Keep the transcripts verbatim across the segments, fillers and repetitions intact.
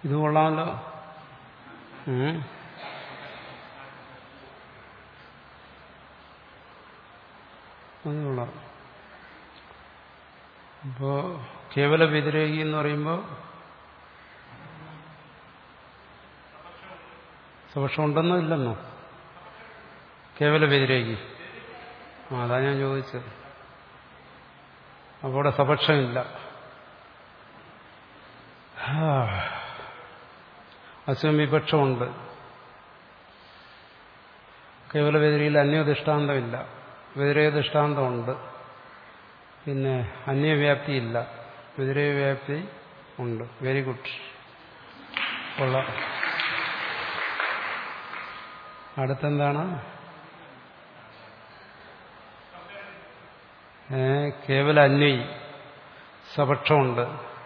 ഇത് കൊള്ളാമല്ലോ. അത് കൊള്ളാം. അപ്പോ കേവല വ്യതിരേകി എന്ന് പറയുമ്പോൾ സപക്ഷം ഉണ്ടെന്നോ ഇല്ലെന്നോ? കേവല വ്യതിരേകി. ആ അതാ ഞാൻ ചോദിച്ചത്. അപ്പോൾ അവിടെ സപക്ഷമില്ല. അസ്വം വിപക്ഷമുണ്ട്. കേവല വ്യതിരയിൽ അന്യദൃഷ്ടാന്തമില്ല. വ്യതിരേക ദൃഷ്ടാന്തമുണ്ട്. പിന്നെ അന്യവ്യാപ്തിയില്ല. വ്യതിരേക വ്യാപ്തി ഉണ്ട്. Very good. കൊള്ളാം. അടുത്തെന്താണ്? ഏ കേവല അന്വയി സപക്ഷമുണ്ട്,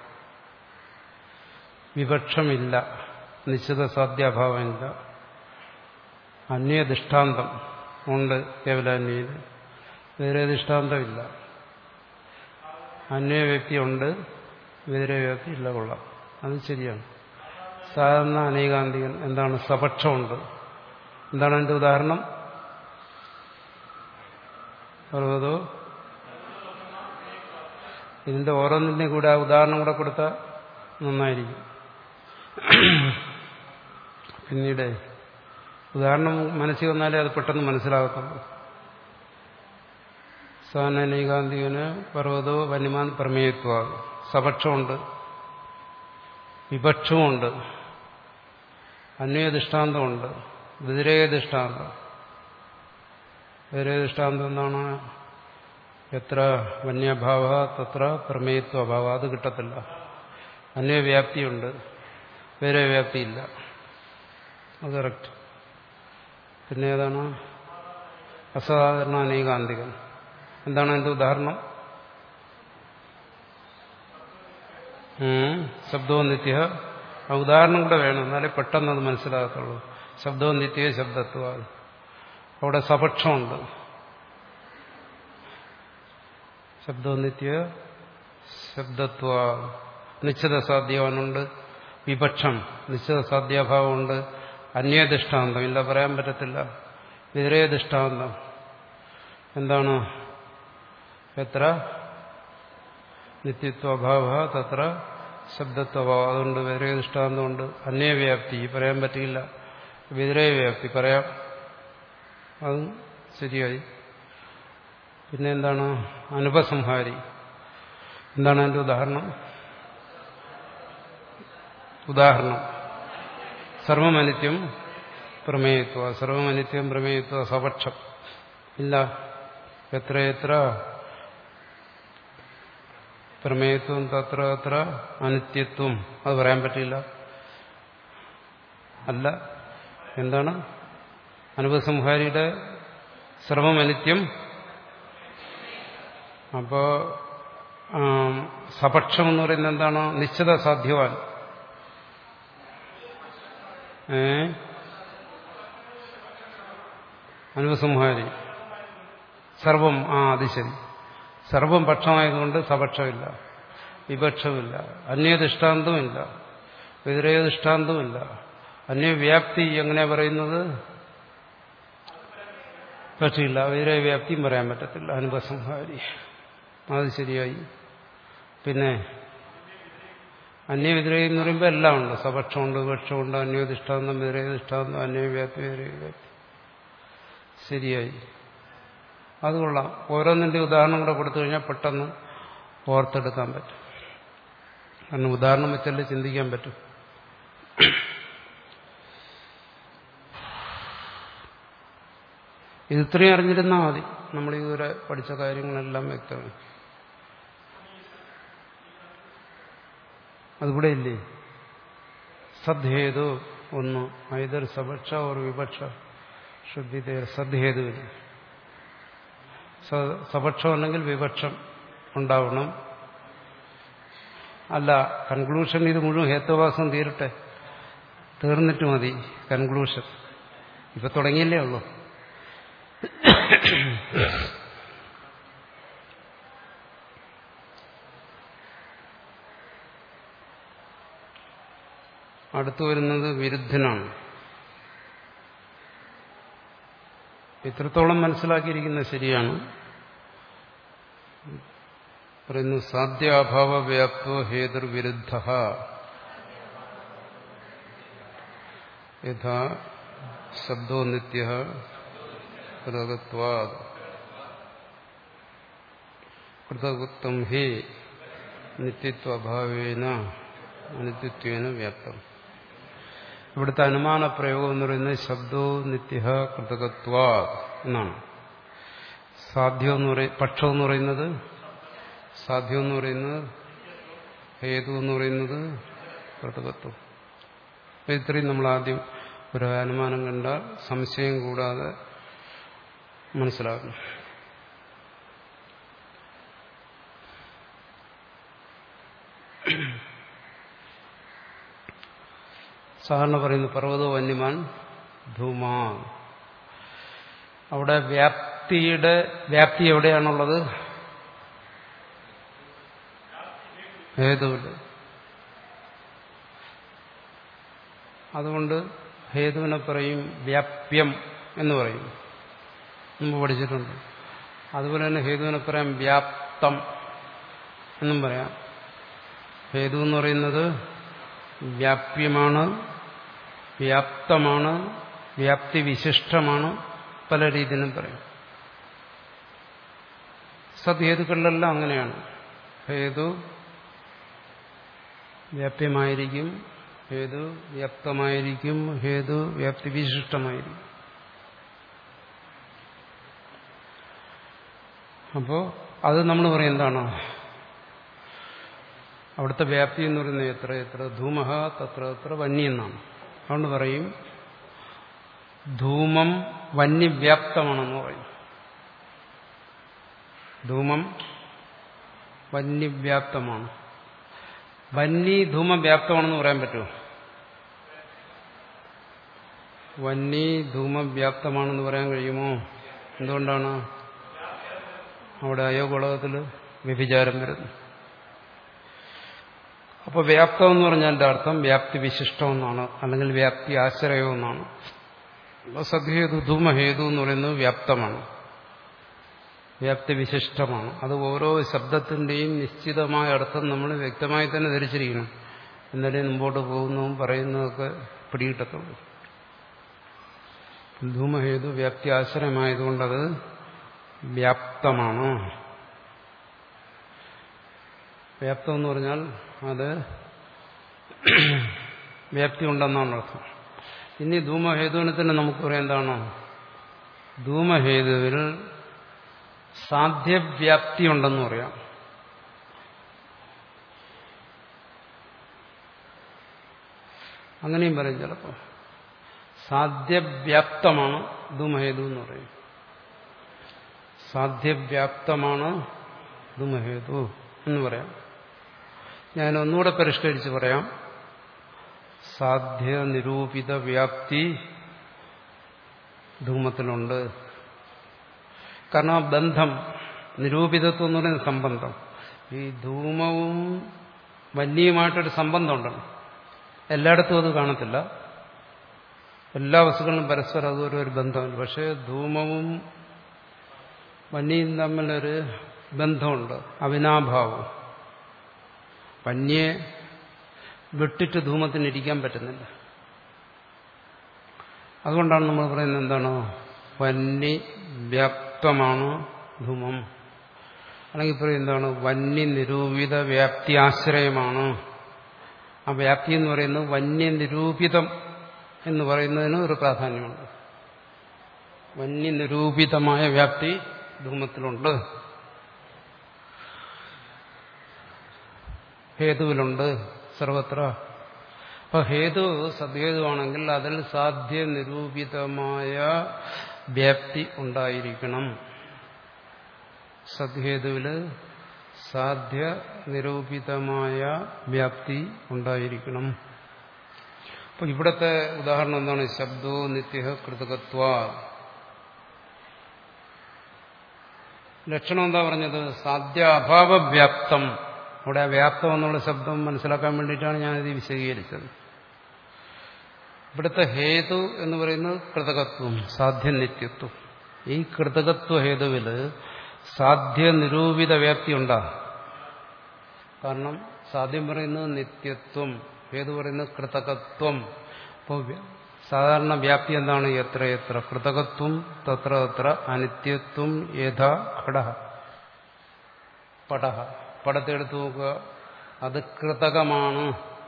വിപക്ഷമില്ല, നിശ്ചിത സാധ്യാഭാവമില്ല. അന്യദൃഷ്ടാന്തം ഉണ്ട് കേവല അന്വയിൽ. വേറെ ദൃഷ്ടാന്തമില്ല. അന്വയവ്യക്തി ഉണ്ട്, വേറെ വ്യക്തി ഇല്ല. കൊള്ളാം, അത് ശരിയാണ്. സാധാരണ അനേകാന്തികൻ എന്താണ്? സപക്ഷമുണ്ട്. എന്താണ് അതിന്റെ ഉദാഹരണം? പർവ്വതോ. ഇതിന്റെ ഓരോന്നിന്റെ കൂടെ ആ ഉദാഹരണം കൂടെ കൊടുത്താൽ നന്നായിരിക്കും. പിന്നീട് ഉദാഹരണം മനസ്സിൽ വന്നാലേ അത് പെട്ടെന്ന് മനസ്സിലാകത്തുള്ളൂ. സാനനൈകാന്തികന് പർവ്വതോ വന്യമാൻ പ്രമേയത്വ. സപക്ഷമുണ്ട്, വിപക്ഷമുണ്ട്, അന്വയദൃഷ്ടാന്തമുണ്ട്, വ്യതിരേക ദൃഷ്ടാന്തം. വ്യതിരേക ദൃഷ്ടാന്തം എന്താണ്? എത്ര വന്യഭാവ തത്ര പ്രമേയത്വ അഭാവ. അത് കിട്ടത്തില്ല. അന്വയവ്യാപ്തിയുണ്ട്, വേറെ വ്യാപ്തിയില്ല. അത് കറക്റ്റ്. പിന്നെ ഏതാണ്? അസാധാരണ അനേകാന്തികൻ. എന്താണ് അതിന്റെ ഉദാഹരണം? ശബ്ദവും നിത്യ. ആ ഉദാഹരണം കൂടെ വേണം, എന്നാലേ പെട്ടെന്ന് അത് മനസ്സിലാകത്തുള്ളൂ. ശബ്ദവും നിത്യ ശബ്ദത്വ. അവിടെ സപക്ഷമുണ്ട്. ശബ്ദവും നിത്യ ശബ്ദത്വ. നിശ്ചിത സാധ്യവാനുണ്ട്, വിപക്ഷം, നിശ്ചിത സാധ്യാഭാവമുണ്ട്, അന്യദൃഷ്ടാന്തം ഇല്ല, പറയാൻ പറ്റത്തില്ല. വ്യതിരേക ദൃഷ്ടാന്തം എന്താണ്? എത്ര നിത്യത്വഭാവ തത്ര ശബ്ദത്വഭാവം. അതുകൊണ്ട് വ്യതിരേക ദൃഷ്ടാന്തമുണ്ട്. അന്യവ്യാപ്തി പറയാൻ പറ്റില്ല. വ്യതിരേക വ്യാപ്തി പറയാം. അതും ശരിയായി. പിന്നെ എന്താണ്? അനുപസംഹാരി. എന്താണ് അതിന്റെ ഉദാഹരണം? ഉദാഹരണം സർവമനിത്യം പ്രമേയത്വ. സർവമനിത്യം പ്രമേയത്വ സപക്ഷം ഇല്ല. എത്രയെത്ര പ്രമേയത്വം തത്ര അത്ര അനിത്യത്വം. അത് പറയാൻ പറ്റില്ല. അല്ല, എന്താണ്? അനുപസംഹാരിയുടെ സർവമനിത്യം. അപ്പോ സപക്ഷം എന്ന് പറയുന്നത് എന്താണ്? നിശ്ചിത സാധ്യവാൻ. ഏ അനുപസംഹാരി സർവം. ആ അത് ശരി. സർവം പക്ഷമായതുകൊണ്ട് സപക്ഷമില്ല, വിപക്ഷമില്ല, അന്യദൃഷ്ടാന്തവുമില്ല, വ്യതിരേക ദൃഷ്ടാന്തവുമില്ല. അന്യവ്യാപ്തി എങ്ങനെയാ പറയുന്നത്? പക്ഷിയില്ല. വ്യതിരേക വ്യാപ്തിയും പറയാൻ പറ്റത്തില്ല. അനുപസംഹാരി. അത് ശരിയായി. പിന്നെ അന്യവ്യതിരേകം എന്ന് പറയുമ്പോൾ എല്ലാം ഉണ്ട്. സപക്ഷമുണ്ട്, വിപക്ഷമുണ്ട്, അന്യദൃഷ്ടാന്തം, വ്യതിരേക ദൃഷ്ടാന്തം, അന്യവ്യാപ്തി, വ്യതിരേക വ്യാപ്തി. ശരിയായി. അത് കൊള്ളാം. ഓരോന്നിന്റെ ഉദാഹരണം കൂടെ കൊടുത്തു കഴിഞ്ഞാൽ പെട്ടെന്ന് ഓർത്തെടുക്കാൻ പറ്റും. കാരണം ഉദാഹരണം വെച്ചല്ലേ ചിന്തിക്കാൻ പറ്റും. ഇത് ഇത്രയും അറിഞ്ഞിരുന്നാൽ മതി. നമ്മൾ ഇതുവരെ പഠിച്ച കാര്യങ്ങളെല്ലാം വ്യക്തമാണ്. അതുകൂടെ ഇല്ലേ? സദ്ഹേതു ഒന്ന്. Either സപക്ഷ or വിപക്ഷ ശ്രദ്ധിത. സദ്ഹേതുവിന് സപക്ഷം അല്ലെങ്കിൽ വിപക്ഷം ഉണ്ടാവണം. അല്ല, കൺക്ലൂഷൻ ഇത് മുഴുവൻ ഹേത്വവാസം തീരട്ടെ. തീർന്നിട്ട് മതി കൺക്ലൂഷൻ. ഇപ്പൊ തുടങ്ങിയില്ലേ ഉള്ളൂ. അടുത്തു വരുന്നത് വിരുദ്ധനാണ്. ഇത്രത്തോളം മനസ്സിലാക്കിയിരിക്കുന്നത് ശരിയാണ്. പറയുന്നു സാധ്യാഭാവ വ്യാപ്തോ ഹേതുർവിരുദ്ധ യഥാ ശബ്ദോ നിത്യ കൃതകത്വാദ് കൃതകത്വം ഹി നിത്യത്വഭാവേന അനിത്യത്വേന വ്യാപ്തം. ഇവിടുത്തെ അനുമാന പ്രയോഗം എന്ന് പറയുന്നത് ശബ്ദോ നിത്യ കൃതകത്വാദ് എന്നാണ്. സാധ്യം എന്ന് പറയ പക്ഷം എന്ന് പറയുന്നത് സാധ്യം എന്ന് പറയുന്നത് ഹേതു എന്ന് പറയുന്നത് കൃതകത്വം. ഇത്രയും നമ്മൾ ആദ്യം ഒരു അനുമാനം കണ്ടാൽ സംശയം കൂടാതെ മനസ്സിലാകും. സാധാരണ പറയുന്നു പർവ്വതോ വന്യമാൻ ധൂമാ. അവിടെ വ്യാപ്തിയുടെ വ്യാപ്തി എവിടെയാണുള്ളത്? ഹേതുവിൽ. അതുകൊണ്ട് ഹേതുവിനെ പറയും വ്യാപ്യം എന്ന് പറയും, മുമ്പ് പഠിച്ചിട്ടുണ്ട്. അതുപോലെ തന്നെ ഹേതുവിനെ പറയാം വ്യാപ്തം എന്നും പറയാം. ഹേതു എന്ന് പറയുന്നത് വ്യാപ്യമാണ്, വ്യാപ്തമാണ്, വ്യാപ്തി വിശിഷ്ടമാണ്, പല രീതിയിലും പറയും. സദ്ഹേതുക്കളിലെല്ലാം അങ്ങനെയാണ്. ഹേതു വ്യാപ്യമായിരിക്കും, ഹേതു വ്യാപ്തമായിരിക്കും, ഹേതു വ്യാപ്തി വിശിഷ്ടമായിരിക്കും. അപ്പോ അത് നമ്മൾ പറയും എന്താണ് അവിടുത്തെ വ്യാപ്തി എന്ന് പറയുന്നത് എത്ര എത്ര ധൂമഹ തത്ര എത്ര വന്യ എന്നാണ്. അതുകൊണ്ട് പറയും ധൂമം വന്യവ്യാപ്തമാണെന്ന് പറയും. ധൂമം വന്യവ്യാപ്തമാണ്. വന്നി ധൂമവ്യാപ്തമാണെന്ന് പറയാൻ പറ്റുമോ? വന്നി ധൂമവ്യാപ്തമാണെന്ന് പറയാൻ കഴിയുമോ? എന്തുകൊണ്ടാണ്? അവിടെ അയോഗോളകത്തിൽ വ്യഭിചാരം വരുന്നു. അപ്പോൾ വ്യാപ്തം എന്ന് പറഞ്ഞാൽ എൻ്റെ അർത്ഥം വ്യാപ്തി വിശിഷ്ടം എന്നാണ്, അല്ലെങ്കിൽ വ്യാപ്തി ആശ്രയം എന്നാണ്. അപ്പോൾ സദ്ഹേതു ധൂമഹേതു എന്ന് പറയുന്നത് വ്യാപ്തമാണ്, വ്യാപ്തി വിശിഷ്ടമാണ്. അത് ഓരോ ശബ്ദത്തിന്റെയും നിശ്ചിതമായ അർത്ഥം നമ്മൾ വ്യക്തമായി തന്നെ ധരിച്ചിരിക്കണം. എന്നാലേ മുമ്പോട്ട് പോകുന്നതും പറയുന്നതൊക്കെ പിടികിട്ടത്തുള്ളൂ. ധൂമഹേതു വ്യാപ്തി ആശ്രയമായതുകൊണ്ടത് വ്യാപ്തമാണ്. വ്യാപ്തം എന്ന് പറഞ്ഞാൽ അത് വ്യാപ്തി ഉണ്ടെന്നാണ് അർത്ഥം. ഇനി ധൂമഹേതുവിനെ തന്നെ നമുക്ക് പറയാം എന്താണോ, ധൂമഹേതുവിൽ സാധ്യവ്യാപ്തി ഉണ്ടെന്ന് പറയാം. അങ്ങനെയും പറയും ചിലപ്പോൾ. സാധ്യവ്യാപ്തമാണ് ധൂമഹേതു എന്ന് പറയും. സാധ്യവ്യാപ്തമാണ് ധൂമഹേതു എന്ന് പറയാം. ഞാൻ ഒന്നുകൂടെ പരിഷ്കരിച്ച് പറയാം. സാധ്യ നിരൂപിത വ്യാപ്തി ധൂമത്തിലുണ്ട്. കാരണം ആ ബന്ധം, നിരൂപിതത്വം എന്ന് പറയുന്ന സംബന്ധം, ഈ ധൂമവും വന്യയുമായിട്ടൊരു സംബന്ധമുണ്ടല്ലോ. എല്ലായിടത്തും അത് കാണത്തില്ല, എല്ലാ വസ്തുക്കളിലും പരസ്പരം അതുപോലെ ഒരു ബന്ധമുണ്ട്. പക്ഷേ ധൂമവും വന്യയും തമ്മിലൊരു ബന്ധമുണ്ട്, അവിനാഭാവം. വന്യെ വിട്ടിട്ട് ധൂമത്തിന് ഇരിക്കാൻ പറ്റുന്നില്ല. അതുകൊണ്ടാണ് നമ്മൾ പറയുന്നത് എന്താണ്, വന്യ വ്യാപ്തമാണ് ധൂമം. അല്ലെങ്കിൽ പറയും എന്താണ്, വന്യ നിരൂപിത വ്യാപ്തി ആശ്രയമാണ്. ആ വ്യാപ്തി എന്ന് പറയുന്നത് വന്യ നിരൂപിതം എന്ന് പറയുന്നതിന് ഒരു പ്രാധാന്യമുണ്ട്. വന്യ നിരൂപിതമായ വ്യാപ്തി ധൂമത്തിലുണ്ട്, ഹേതുവിലുണ്ട്, സർവത്ര. അപ്പൊ ഹേതു സദ്ഹേതുവാണെങ്കിൽ അതിൽ സാധ്യ നിരൂപിതമായ വ്യാപ്തി ഉണ്ടായിരിക്കണം. സദ്ഹേതുവില് സാധ്യ നിരൂപിതമായ വ്യാപ്തി ഉണ്ടായിരിക്കണം. അപ്പൊ ഇവിടത്തെ ഉദാഹരണം എന്താണ്? ശബ്ദോ നിത്യ കൃതകത്വാ. ലക്ഷണം എന്താ പറഞ്ഞത്? സാധ്യ അഭാവ വ്യാപ്തം. അവിടെ വ്യാപ്തം എന്നുള്ള ശബ്ദം മനസ്സിലാക്കാൻ വേണ്ടിയിട്ടാണ് ഞാനിത് വിശദീകരിച്ചത്. ഇവിടുത്തെ ഹേതു എന്ന് പറയുന്നത് കൃതകത്വം, സാധ്യനിത്യത്വം. ഈ കൃതകത്വ ഹേതുവില് സാധ്യ നിരൂപിത വ്യാപ്തി ഉണ്ടാ. കാരണം സാധ്യം പറയുന്നത് നിത്യത്വം, ഹേതു പറയുന്നത് കൃതകത്വം. അപ്പോൾ സാധാരണ വ്യാപ്തി എന്താണ്? എത്ര എത്ര കൃതകത്വം തത്ര തത്ര അനിത്യത്വം യഥാ ഘടഃ. പടഃ, പടത്തെ എടുത്തു നോക്കുക, അത് കൃതകമാണ്.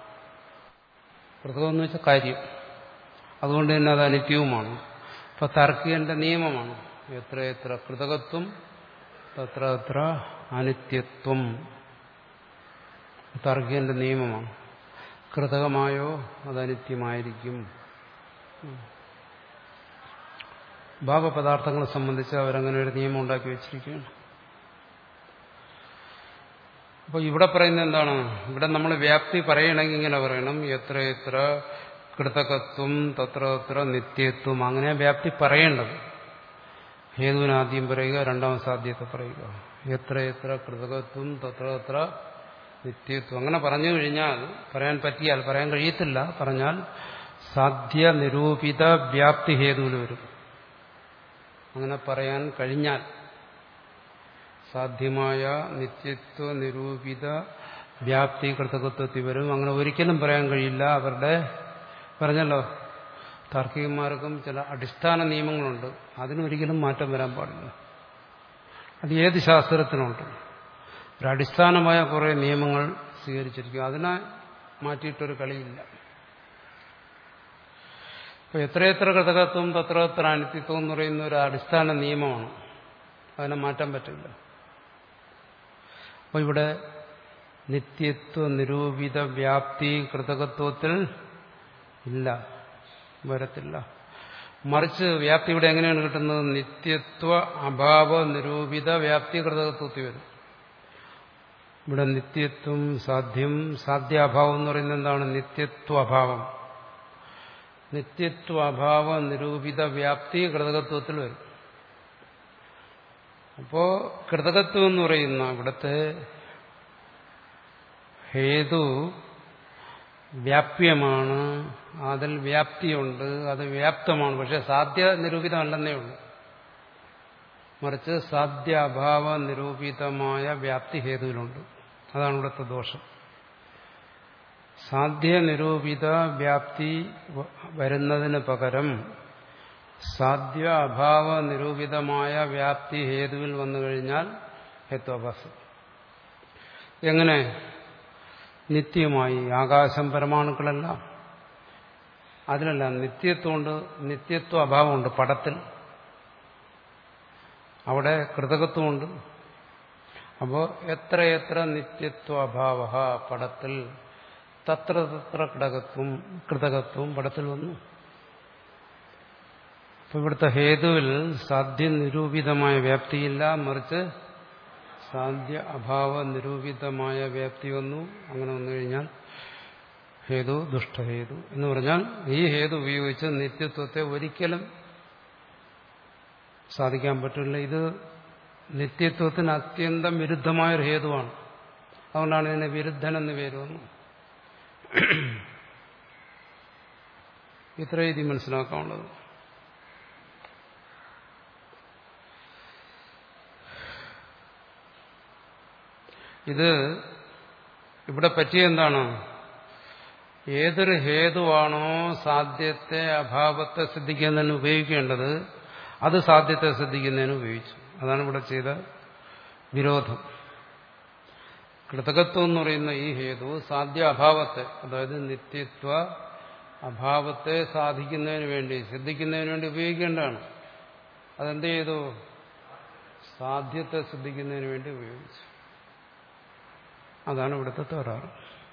കൃതകം എന്ന് വെച്ചാൽ കാര്യം, അതുകൊണ്ട് തന്നെ അത് അനിത്യവുമാണ്. അപ്പൊ താർക്കികന്റെ നിയമമാണ് എത്ര എത്ര കൃതകത്വം തത്ര തത്ര അനിത്യത്വം. താർക്കികന്റെ നിയമമാണ്. കൃതകമായോ അത് അനിത്യമായിരിക്കും. ഭാവപദാർത്ഥങ്ങളെ സംബന്ധിച്ച് അവരങ്ങനെ ഒരു നിയമം ഉണ്ടാക്കി വെച്ചിരിക്കുകയാണ്. അപ്പൊ ഇവിടെ പറയുന്നത് എന്താണ്? ഇവിടെ നമ്മൾ വ്യാപ്തി പറയണമെങ്കിൽ ഇങ്ങനെ പറയണം, എത്ര എത്ര കൃതകത്വം തത്ര തത്ര നിത്യത്വം. അങ്ങനെ വ്യാപ്തി പറയേണ്ടത്. ഹേതുവിനാദ്യം പറയുക, രണ്ടാം സാധ്യത്തെ പറയുക. എത്ര എത്ര കൃതകത്വം തത്ര തത്ര നിത്യത്വം. അങ്ങനെ പറഞ്ഞു കഴിഞ്ഞാൽ, പറയാൻ പറ്റിയാൽ, പറയാൻ കഴിയത്തില്ല, പറഞ്ഞാൽ സാധ്യ നിരൂപിത വ്യാപ്തി ഹേതുവിൽ വരും. അങ്ങനെ പറയാൻ കഴിഞ്ഞാൽ സാധ്യമായ നിത്യത്വ നിരൂപിത വ്യാപ്തി കൃതകത്വത്തിൽ വരും. അങ്ങനെ ഒരിക്കലും പറയാൻ കഴിയില്ല. അവരുടെ പറഞ്ഞല്ലോ, താർക്കികന്മാർക്കും ചില അടിസ്ഥാന നിയമങ്ങളുണ്ട്, അതിനൊരിക്കലും മാറ്റം വരാൻ പാടില്ല. അത് ഏത് ശാസ്ത്രത്തിനുണ്ട്. ഒരു അടിസ്ഥാനമായ കുറേ നിയമങ്ങൾ സ്വീകരിച്ചിരിക്കും, അതിനെ മാറ്റിയിട്ടൊരു കളിയില്ല. അപ്പൊ എത്രയെത്ര കൃതകത്വം തത്ര എത്ര അനിത്യത്വം എന്ന് പറയുന്ന ഒരു അടിസ്ഥാന നിയമമാണ്, അതിനെ മാറ്റാൻ പറ്റില്ല. അപ്പൊ ഇവിടെ നിത്യത്വ നിരൂപിത വ്യാപ്തി കൃതകത്വത്തിൽ ഇല്ല, വരത്തില്ല. മറിച്ച് വ്യാപ്തി ഇവിടെ എങ്ങനെയാണ് കിട്ടുന്നത്? നിത്യത്വ അഭാവ നിരൂപിത വ്യാപ്തി കൃതകത്വത്തിൽ വരും. ഇവിടെ നിത്യത്വം സാധ്യം, സാധ്യാഭാവം എന്ന് പറയുന്നത് എന്താണ്? നിത്യത്വ അഭാവം. നിത്യത്വ അഭാവ നിരൂപിത വ്യാപ്തി കൃതകത്വത്തിൽ വരും. അപ്പോ കൃതകത്വം എന്ന് പറയുന്ന ഇവിടുത്തെ ഹേതു വ്യാപ്യമാണ്, അതിൽ വ്യാപ്തിയുണ്ട്, അത് വ്യാപ്തമാണ്. പക്ഷെ സാധ്യ നിരൂപിതമല്ലെന്നേ ഉള്ളൂ. മറിച്ച് സാധ്യാഭാവ നിരൂപിതമായ വ്യാപ്തി ഹേതുവിലുണ്ട്. അതാണ് ഇവിടുത്തെ ദോഷം. സാധ്യ നിരൂപിത വ്യാപ്തി വരുന്നതിന് പകരം സാധ്യ അഭാവ നിരൂപിതമായ വ്യാപ്തി ഹേതുവിൽ വന്നു കഴിഞ്ഞാൽ ഹേത്വാഭാസം. എങ്ങനെ? നിത്യമായി. ആകാശം പരമാണുക്കളെല്ലാം അതിലല്ല, നിത്യത്വമുണ്ട്, നിത്യത്വ അഭാവമുണ്ട് പടത്തിൽ, അവിടെ കൃതകത്വമുണ്ട്. അപ്പോൾ എത്രയെത്ര നിത്യത്വ അഭാവ പടത്തിൽ, തത്ര തത്ര കൃതകത്വം കൃതകത്വം പടത്തിൽ വന്നു. അപ്പൊ ഇവിടുത്തെ ഹേതുവിൽ സാധ്യ നിരൂപിതമായ വ്യാപ്തിയില്ല, മറിച്ച് സാധ്യ അഭാവ നിരൂപിതമായ വ്യാപ്തി വന്നു. അങ്ങനെ വന്നു കഴിഞ്ഞാൽ ഹേതു ദുഷ്ടഹേതു എന്ന് പറഞ്ഞാൽ ഈ ഹേതു ഉപയോഗിച്ച് നിത്യത്വത്തെ ഒരിക്കലും സാധിക്കാൻ പറ്റില്ല. ഇത് നിത്യത്വത്തിന് അത്യന്തം വിരുദ്ധമായൊരു ഹേതുവാണ്. അതുകൊണ്ടാണ് ഇതിനെ വിരുദ്ധൻ എന്ന് പേര് വന്നു. ഇത്ര രീതി മനസ്സിലാക്കാനുള്ളത്. ഇത് ഇവിടെ പറ്റിയ എന്താണ്? ഏതൊരു ഹേതുവാണോ സാധ്യത്തെ അഭാവത്തെ സിദ്ധിക്കുന്നതിന് ഉപയോഗിക്കേണ്ടത്, അത് സാധ്യത്തെ സിദ്ധിക്കുന്നതിന് ഉപയോഗിച്ചു. അതാണ് ഇവിടെ ചെയ്ത വിരോധം. കൃതകത്വം എന്ന് പറയുന്ന ഈ ഹേതു സാധ്യ അഭാവത്തെ, അതായത് നിത്യത്വ അഭാവത്തെ സാധിക്കുന്നതിന് വേണ്ടി, സിദ്ധിക്കുന്നതിന് വേണ്ടി ഉപയോഗിക്കേണ്ടതാണ്. അതെന്ത് ചെയ്തു? സാധ്യത്തെ സിദ്ധിക്കുന്നതിന് വേണ്ടി ഉപയോഗിച്ചു. അതാണ് ഇവിടുത്തെ തകരാറ്.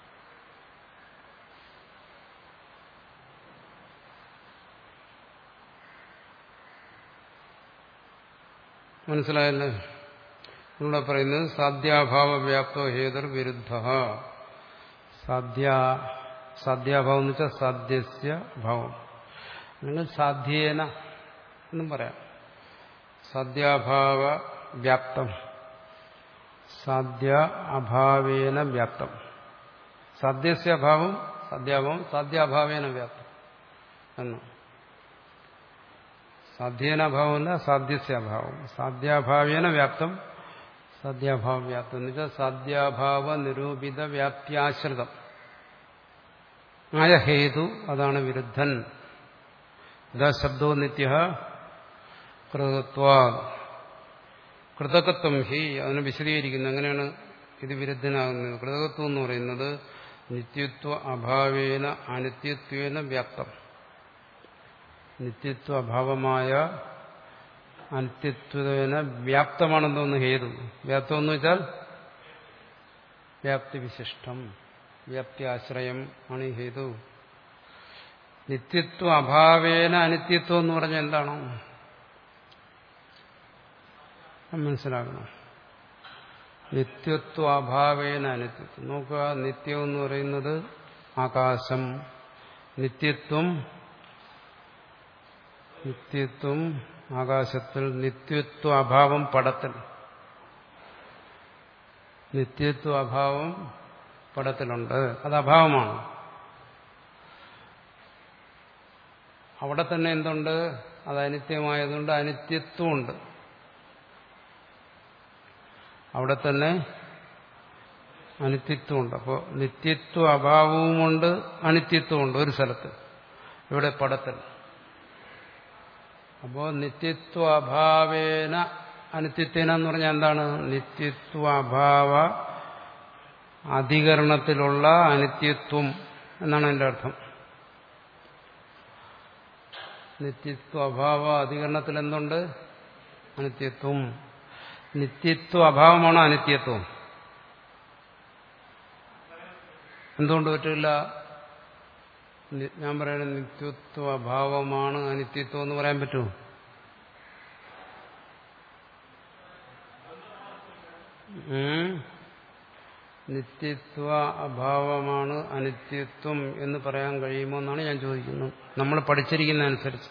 മനസ്സിലായല്ലേ? ഇവിടെ പറയുന്നത് സാധ്യാഭാവ വ്യാപ്തോ ഹേതുർ വിരുദ്ധ. സാധ്യ സാധ്യാഭാവം എന്ന് വെച്ചാൽ സാധ്യസ്യ അഭാവം, അല്ലെങ്കിൽ സാധ്യേന എന്നും പറയാം. സാധ്യാഭാവ വ്യാപ്തം, സാധ്യ അഭാവേന വ്യാപ്തം. സാധ്യസ്യ അഭാവം സാധ്യാഭാവം, സാധ്യാഭാവേന വ്യാപ്തം. എന്ന്. സാധ്യേന അഭാവമല്ല, സാധ്യസ്യ അഭാവം. സാധ്യാഭാവേന വ്യാപ്തം, സാധ്യാഭാവ വ്യാപ്തം എന്ന് വെച്ചാൽ സാധ്യാഭാവ നിരൂപിത വ്യാപ്തിയാശ്രിതം ആയ ഹേതു, അതാണ് വിരുദ്ധൻ. ഇതാ ശബ്ദോ നിത്യ കൃതത്വാ കൃതകത്വം ഹി, അതിനെ വിശദീകരിക്കുന്നു. എങ്ങനെയാണ് ഇത് വിരുദ്ധനാകുന്നത്? കൃതകത്വം എന്ന് പറയുന്നത് നിത്യത്വ അഭാവേന അനിത്യത്വേന വ്യാപ്തം. നിത്യത്വ അഭാവമായ അനിത്യത്വേന വ്യാപ്തമാണെന്നൊന്ന് ഹേതു. വ്യാപ്തം എന്ന് വെച്ചാൽ വ്യാപ്തി വിശിഷ്ടം, വ്യാപ്തി ആശ്രയം ആണ് ഈ ഹേതു. നിത്യത്വ അഭാവേന അനിത്യത്വം എന്ന് പറഞ്ഞാൽ എന്താണോ മനസ്സിലാക്കണം. നിത്യത്വ അഭാവേന അനിത്യത്വം. നോക്കുക, നിത്യം എന്ന് പറയുന്നത് ആകാശം, നിത്യത്വം നിത്യത്വം ആകാശത്തിൽ, നിത്യത്വ അഭാവം പടത്തിൽ. നിത്യത്വ അഭാവം പടത്തിലുണ്ട്, അത് അഭാവമാണ്. അവിടെ തന്നെ എന്തുണ്ട്? അത് അനിത്യമായതുകൊണ്ട് അനിത്യത്വമുണ്ട്. അവിടെ തന്നെ അനിത്യത്വമുണ്ട്. അപ്പോൾ നിത്യത്വ അഭാവവുമുണ്ട് അനിത്യത്വമുണ്ട് ഒരു സ്ഥലത്ത്, ഇവിടെ പടത്തിൽ. അപ്പോൾ നിത്യത്വ അഭാവേന അനിത്യത്വേന എന്ന് പറഞ്ഞാൽ എന്താണ്? നിത്യത്വ അഭാവ അധികരണത്തിലുള്ള അനിത്യത്വം എന്നാണ് എൻ്റെ അർത്ഥം. നിത്യത്വ അഭാവ അധികരണത്തിൽ എന്തുണ്ട്? അനിത്യത്വം. നിത്യത്വ അഭാവമാണോ അനിത്യത്വം? എന്തുകൊണ്ട് പറ്റില്ല? ഞാൻ പറയുന്നത് നിത്യത്വ അഭാവമാണ് അനിത്യത്വം എന്ന് പറയാൻ പറ്റുമോ? നിത്യത്വ അഭാവമാണ് അനിത്യത്വം എന്ന് പറയാൻ കഴിയുമോ എന്നാണ് ഞാൻ ചോദിക്കുന്നത്. നമ്മൾ പഠിച്ചിരിക്കുന്ന അനുസരിച്ച്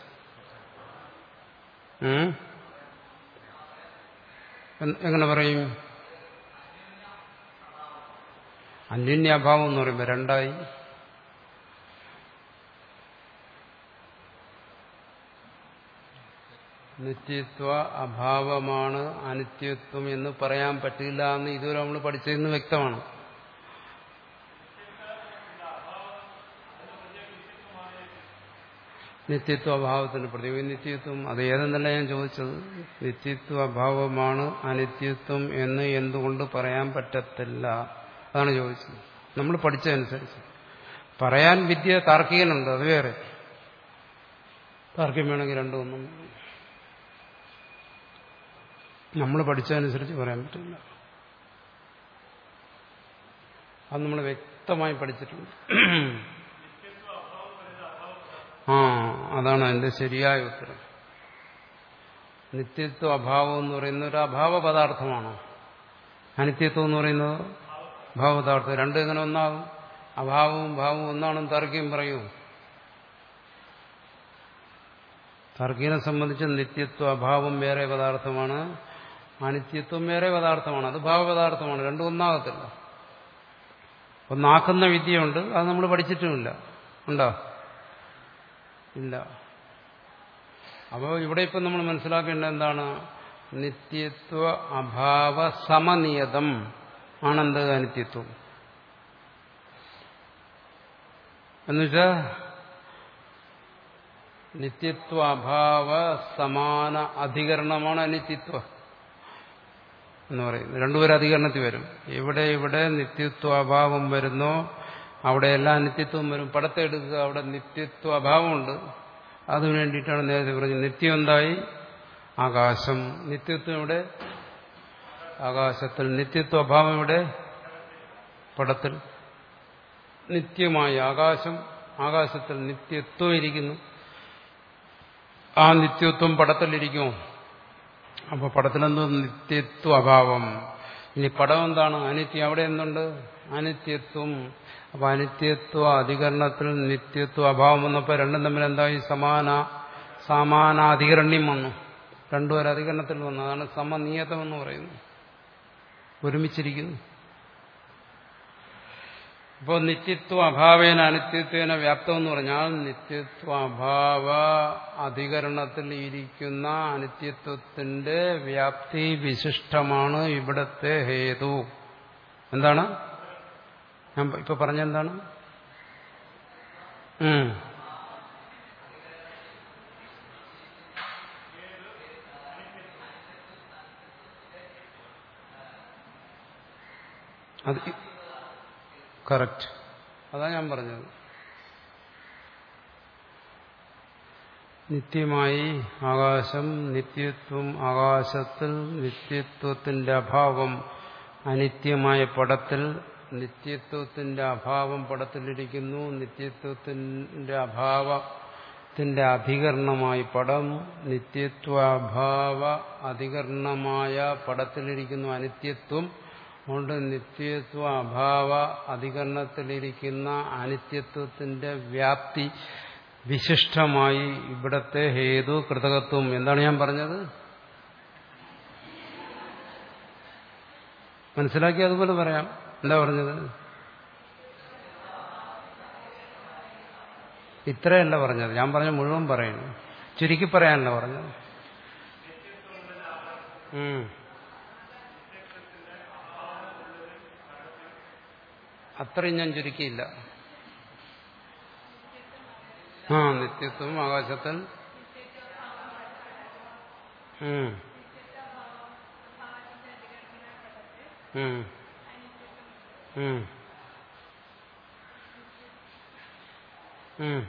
എങ്ങനെ പറയും? അന്യോന്യാഭാവം എന്ന് പറയുമ്പോൾ രണ്ടായി. നിത്യത്വ അഭാവമാണ് അനിത്യത്വം എന്ന് പറയാൻ പറ്റില്ല എന്ന് ഇതുവരെ നമ്മൾ പഠിച്ചതെന്ന് വ്യക്തമാണ്. നിത്യത്വ അഭാവത്തിന്റെ പ്രതീകം നിത്യത്വം, അത് ഏതെന്നല്ല ഞാൻ ചോദിച്ചത്. നിത്യത്വ അഭാവമാണ് അനിത്യത്വം എന്ന് എന്തുകൊണ്ട് പറയാൻ പറ്റത്തില്ല, അതാണ് ചോദിച്ചത്. നമ്മൾ പഠിച്ചതനുസരിച്ച് പറയാൻ വിദ്യ താർക്കികനുണ്ട്, അത് വേറെ. താർക്കികം വേണമെങ്കിൽ രണ്ടും ഒന്നും. നമ്മൾ പഠിച്ചതനുസരിച്ച് പറയാൻ പറ്റില്ല. അത് നമ്മൾ വ്യക്തമായി പഠിച്ചിട്ടുണ്ട്. ആ അതാണ് അതിന്റെ ശരിയായ ഉത്തരം. നിത്യത്വ അഭാവം എന്ന് പറയുന്ന ഒരു അഭാവ പദാർത്ഥമാണോ? അനിത്യത്വം എന്ന് പറയുന്നത് ഭാവപദാർത്ഥം. രണ്ടും എങ്ങനെ ഒന്നാകും? അഭാവവും ഭാവവും ഒന്നാണെന്ന് താർക്കികം പറയൂ. താർക്കികനെ സംബന്ധിച്ച് നിത്യത്വ അഭാവം വേറെ പദാർത്ഥമാണ്, അനിത്യത്വം വേറെ പദാർത്ഥമാണ്. അത് ഭാവപദാർത്ഥമാണ്, രണ്ടും ഒന്നാകത്തില്ല. ഒന്നാക്കുന്ന വിദ്യയുണ്ട്, അത് നമ്മൾ പഠിച്ചിട്ടുമില്ല. ഉണ്ടോ? ഇല്ല. അപ്പോൾ ഇവിടെ ഇപ്പം നമ്മൾ മനസ്സിലാക്കേണ്ടത് എന്താണ്? നിത്യത്വ അഭാവ സമനിയതം ആണെന്ത്? അനിത്യത്വം എന്നുവെച്ചാൽ നിത്യത്വ അഭാവ സമാന അധികരണമാണ് അനിത്യത്വം എന്ന് പറയുന്നത്. രണ്ടുപേരും അധികരണത്തിൽ വരും. ഇവിടെ ഇവിടെ നിത്യത്വ അഭാവം വരുന്നോ അവിടെയെല്ലാം നിത്യത്വം വരും. പടത്തെ എടുക്കുക, അവിടെ നിത്യത്വ അഭാവമുണ്ട്. അതിനു വേണ്ടിയിട്ടാണ് നേരത്തെ പറഞ്ഞത് നിത്യം എന്തായി? ആകാശം. നിത്യത്വം ഇവിടെ ആകാശത്തിൽ, നിത്യത്വ അഭാവം ഇവിടെ പടത്തിൽ. നിത്യമായി ആകാശം, ആകാശത്തിൽ നിത്യത്വം ഇരിക്കുന്നു. ആ നിത്യത്വം പടത്തിലിരിക്കുമോ? അപ്പോൾ പടത്തിലെന്തോ നിത്യത്വ അഭാവം. ഇനി പടം എന്താണ്? അനിത്യം. അവിടെ എന്തുണ്ട്? അനിത്യത്വം. അപ്പൊ അനിത്യത്വ അധികരണത്തിൽ നിത്യത്വ അഭാവം വന്നപ്പോൾ രണ്ടും തമ്മിൽ എന്തായി? സമാന സമാനാധികരണ്യം വന്നു. രണ്ടുപേരും അധികരണത്തിൽ വന്നു. അതാണ് സമനിയതം എന്ന് പറയുന്നത്. ഒരുമിച്ചിരിക്കുന്നു. ഇപ്പോൾ നിത്യത്വ അഭാവേന അനിത്യത്വേന വ്യാപ്തം എന്ന് പറഞ്ഞാൽ നിത്യത്വ അഭാവ അധികരണത്തിൽ ഇരിക്കുന്ന അനിത്യത്വത്തിന്റെ വ്യാപ്തി വിശിഷ്ടമാണ് ഇവിടത്തെ ഹേതു. എന്താണ് ഞാൻ ഇപ്പൊ പറഞ്ഞെന്താണ്? ഉം അത് കറക്റ്റ്, അതാ ഞാൻ പറഞ്ഞത്. നിത്യമായി ആകാശം, നിത്യത്വം ആകാശത്തിൽ, നിത്യത്വത്തിന്റെ അഭാവം അനിത്യമായ പടത്തിൽ, നിത്യത്വത്തിന്റെ അഭാവം പടത്തിലിരിക്കുന്നു, നിത്യത്വത്തിന്റെ അഭാവത്തിന്റെ അധികരണമായി പടം, നിത്യത്വാഭാവ അധികരണമായ പടത്തിലിരിക്കുന്നു അനിത്യത്വം. അതുകൊണ്ട് നിത്യത്വ അഭാവ അധികരണത്തിലിരിക്കുന്ന അനിത്യത്വത്തിന്റെ വ്യാപ്തി വിശിഷ്ടമായി ഇവിടത്തെ ഹേതു കൃതകത്വം. എന്താണ് ഞാൻ പറഞ്ഞത്? മനസ്സിലാക്കി അതുപോലെ പറയാം. എന്താ പറഞ്ഞത്? ഇത്രയല്ല പറഞ്ഞത്, ഞാൻ പറഞ്ഞ മുഴുവൻ പറയുന്നു, ചുരുക്കി പറയാനല്ല പറഞ്ഞത്. ഉം അത്രയും ഞാൻ ചുരുക്കിയില്ല. ആ നിത്യത്വം ആകാശത്തിൽ ഉം ഉം ഉം ഉം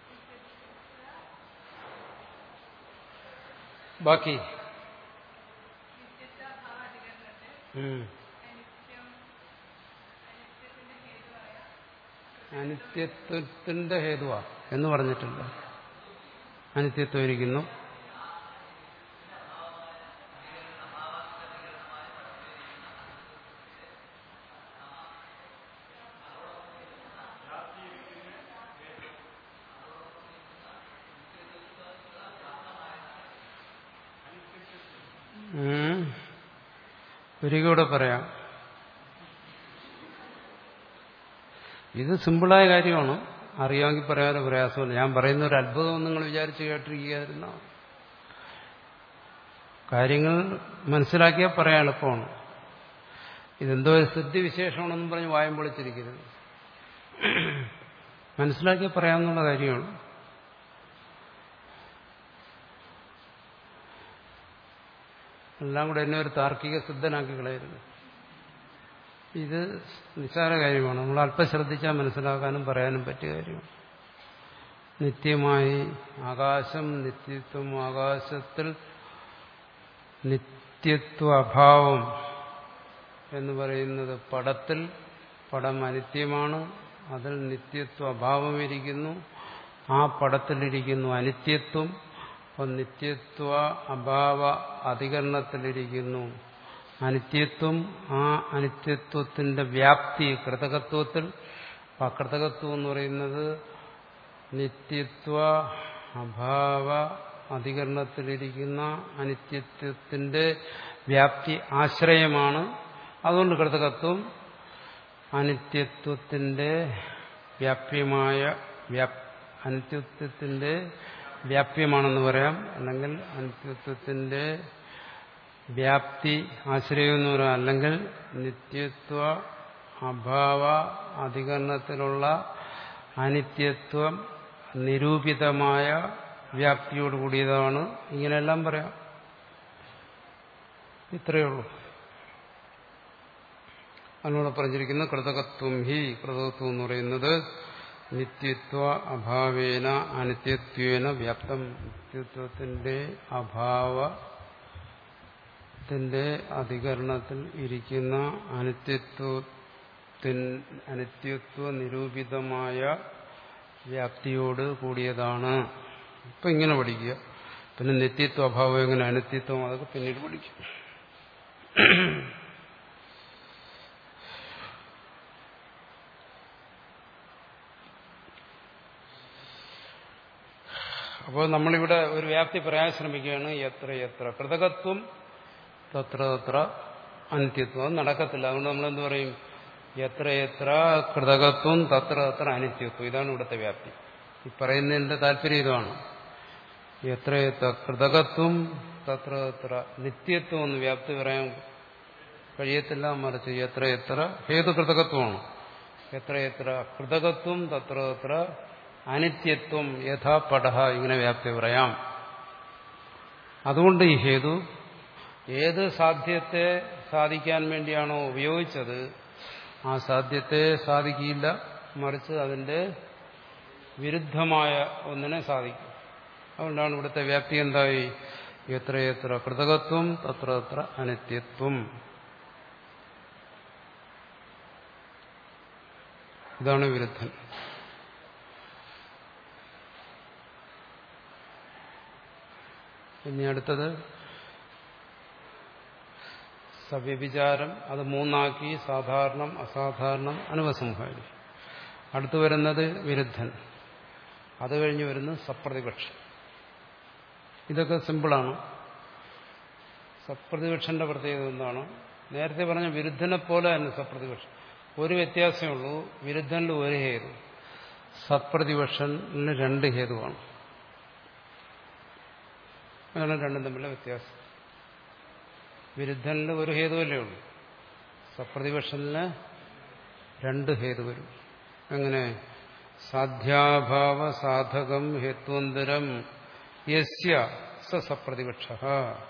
ബാക്കി ഉം അനിത്യത്വത്തിന്റെ ഹേതുവാ എന്ന് പറഞ്ഞിട്ടില്ല. അനിത്യത്വം ഇരിക്കുന്നു. ഒരികൂടെ പറയാം. ഇത് സിമ്പിളായ കാര്യമാണ്, അറിയാമെങ്കിൽ പറയാതെ പ്രയാസമില്ല. ഞാൻ പറയുന്ന ഒരു അത്ഭുതം നിങ്ങൾ വിചാരിച്ച് കേട്ടിരിക്കുകയായിരുന്ന കാര്യങ്ങൾ മനസ്സിലാക്കിയാൽ പറയാൻ എളുപ്പമാണ്. ഇതെന്തോ ഒരു സിദ്ധിവിശേഷമാണെന്നും പറഞ്ഞ് വായം പൊളിച്ചിരിക്കരുത്. മനസ്സിലാക്കിയാൽ പറയാമെന്നുള്ള കാര്യമാണ്. എല്ലാം കൂടെ എന്നെ ഒരു താർക്കിക സിദ്ധനാക്കി കളയരുത്. ഇത് നിസ്സാര കാര്യമാണ്. നമ്മൾ അല്പം ശ്രദ്ധിച്ചാൽ മനസ്സിലാക്കാനും പറയാനും പറ്റിയ കാര്യമാണ്. നിത്യമായി ആകാശം, നിത്യത്വം ആകാശത്തിൽ, നിത്യത്വ അഭാവം എന്ന് പറയുന്നത് പടത്തിൽ. പടം അനിത്യമാണ്, അതിൽ നിത്യത്വ അഭാവം ഇരിക്കുന്നു, ആ പടത്തിലിരിക്കുന്നു അനിത്യത്വം. അപ്പം നിത്യത്വ അഭാവ അധികരണത്തിലിരിക്കുന്നു അനിത്യത്വം. ആ അനിത്യത്വത്തിന്റെ വ്യാപ്തി കൃതകത്വത്തിൽ. ആ കൃതകത്വം എന്ന് പറയുന്നത് നിത്യത്വ അഭാവ അധികരണത്തിലിരിക്കുന്ന അനിത്യത്വത്തിന്റെ വ്യാപ്തി ആശ്രയമാണ്. അതുകൊണ്ട് കൃതകത്വം അനിത്യത്വത്തിന്റെ വ്യാപ്യമായ അനിത്യത്വത്തിന്റെ വ്യാപ്യമാണെന്ന് പറയാം. അല്ലെങ്കിൽ അനിത്യത്വത്തിന്റെ വ്യാപ്തി ആശ്രയം എന്ന് പറയാം. അല്ലെങ്കിൽ നിത്യത്വ അഭാവ അധികരണത്തിലുള്ള അനിത്യത്വം നിരൂപിതമായ വ്യാപ്തിയോടുകൂടിയതാണ്. ഇങ്ങനെയെല്ലാം പറയാം. ഇത്രയേ ഉള്ളൂ. അതിനോട് പറഞ്ഞിരിക്കുന്ന കൃതകത്വം ഹി, കൃതകത്വം എന്ന് പറയുന്നത് നിത്യത്വ അഭാവേന അനിത്യത്വേന വ്യാപ്തം. നിത്യത്വത്തിന്റെ അഭാവത്തിന്റെ അധികരണത്തിൽ ഇരിക്കുന്ന അനിത്യത്വത്തിൻ അനിത്യത്വ നിരൂപിതമായ വ്യാപ്തിയോട് കൂടിയതാണ്. ഇപ്പൊ ഇങ്ങനെ പഠിക്കുക. പിന്നെ നിത്യത്വ അഭാവം എങ്ങനെ, അനിത്യത്വം, അതൊക്കെ പിന്നീട് പഠിക്കും. അപ്പോൾ നമ്മളിവിടെ ഒരു വ്യാപ്തി പറയാൻ ശ്രമിക്കുകയാണ്. എത്ര എത്ര കൃതകത്വം തത്ര തത്ര അനിത്യത്വം. അത് നടക്കത്തില്ല. അതുകൊണ്ട് നമ്മളെന്ത് പറയും? എത്ര എത്ര കൃതകത്വം തത്ര തത്ര അനിത്യത്വം. ഇതാണ് ഇവിടുത്തെ വ്യാപ്തി. ഈ പറയുന്നതിന്റെ താല്പര്യം ഇതാണ്. എത്ര എത്ര കൃതകത്വം തത്ര തത്ര നിത്യത്വം എന്ന് വ്യാപ്തി പറയാൻ കഴിയത്തില്ല. മറിച്ച് എത്ര എത്ര ഹേതുകൃതകത്വമാണ്. എത്ര എത്ര കൃതകത്വം തത്ര തത്ര അനിത്യത്വം യഥാ പടഹ ഇങ്ങനെ വ്യാപ്തി പറയാം. അതുകൊണ്ട് ഈ ഹേതു ഏത് സാധ്യത്തെ സാധിക്കാൻ വേണ്ടിയാണോ ഉപയോഗിച്ചത് ആ സാധ്യത്തെ സാധിക്കില്ല, മറിച്ച് അതിന്റെ വിരുദ്ധമായ ഒന്നിനെ സാധിക്കും. അതുകൊണ്ടാണ് ഇവിടുത്തെ വ്യാപ്തി എന്തായി? എത്രയെത്ര കൃതകത്വം തത്ര തത്ര അനിത്യത്വം. ഇതാണ് വിരുദ്ധൻ. ഇനി അടുത്തത് സവ്യഭിചാരം. അത് മൂന്നാക്കി സാധാരണം അസാധാരണം അനുപസംഹാരി. അടുത്തു വരുന്നത് വിരുദ്ധൻ. അത് കഴിഞ്ഞ് വരുന്നത് സപ്രതിപക്ഷം. ഇതൊക്കെ സിമ്പിളാണ്. സപ്രതിപക്ഷന്റെ പ്രത്യേകത എന്താണ്? നേരത്തെ പറഞ്ഞ വിരുദ്ധനെ പോലെ തന്നെ സപ്രതിപക്ഷം. ഒരു വ്യത്യാസമേ ഉള്ളൂ. വിരുദ്ധനിൽ ഒരു ഹേതു, സത്പ്രതിപക്ഷന് രണ്ട് ഹേതുവാണ്. അതാണ് രണ്ടും തമ്മിലുള്ള വ്യത്യാസം. വിരുദ്ധനിൽ ഒരു ഹേതുവല്ലേ ഉള്ളൂ, സപ്രതിപക്ഷന് രണ്ട് ഹേതു വരും. എങ്ങനെ? സാധ്യാഭാവ സാധകം ഹേത്വന്തരം യസ്യ സ സപ്രതിപക്ഷഃ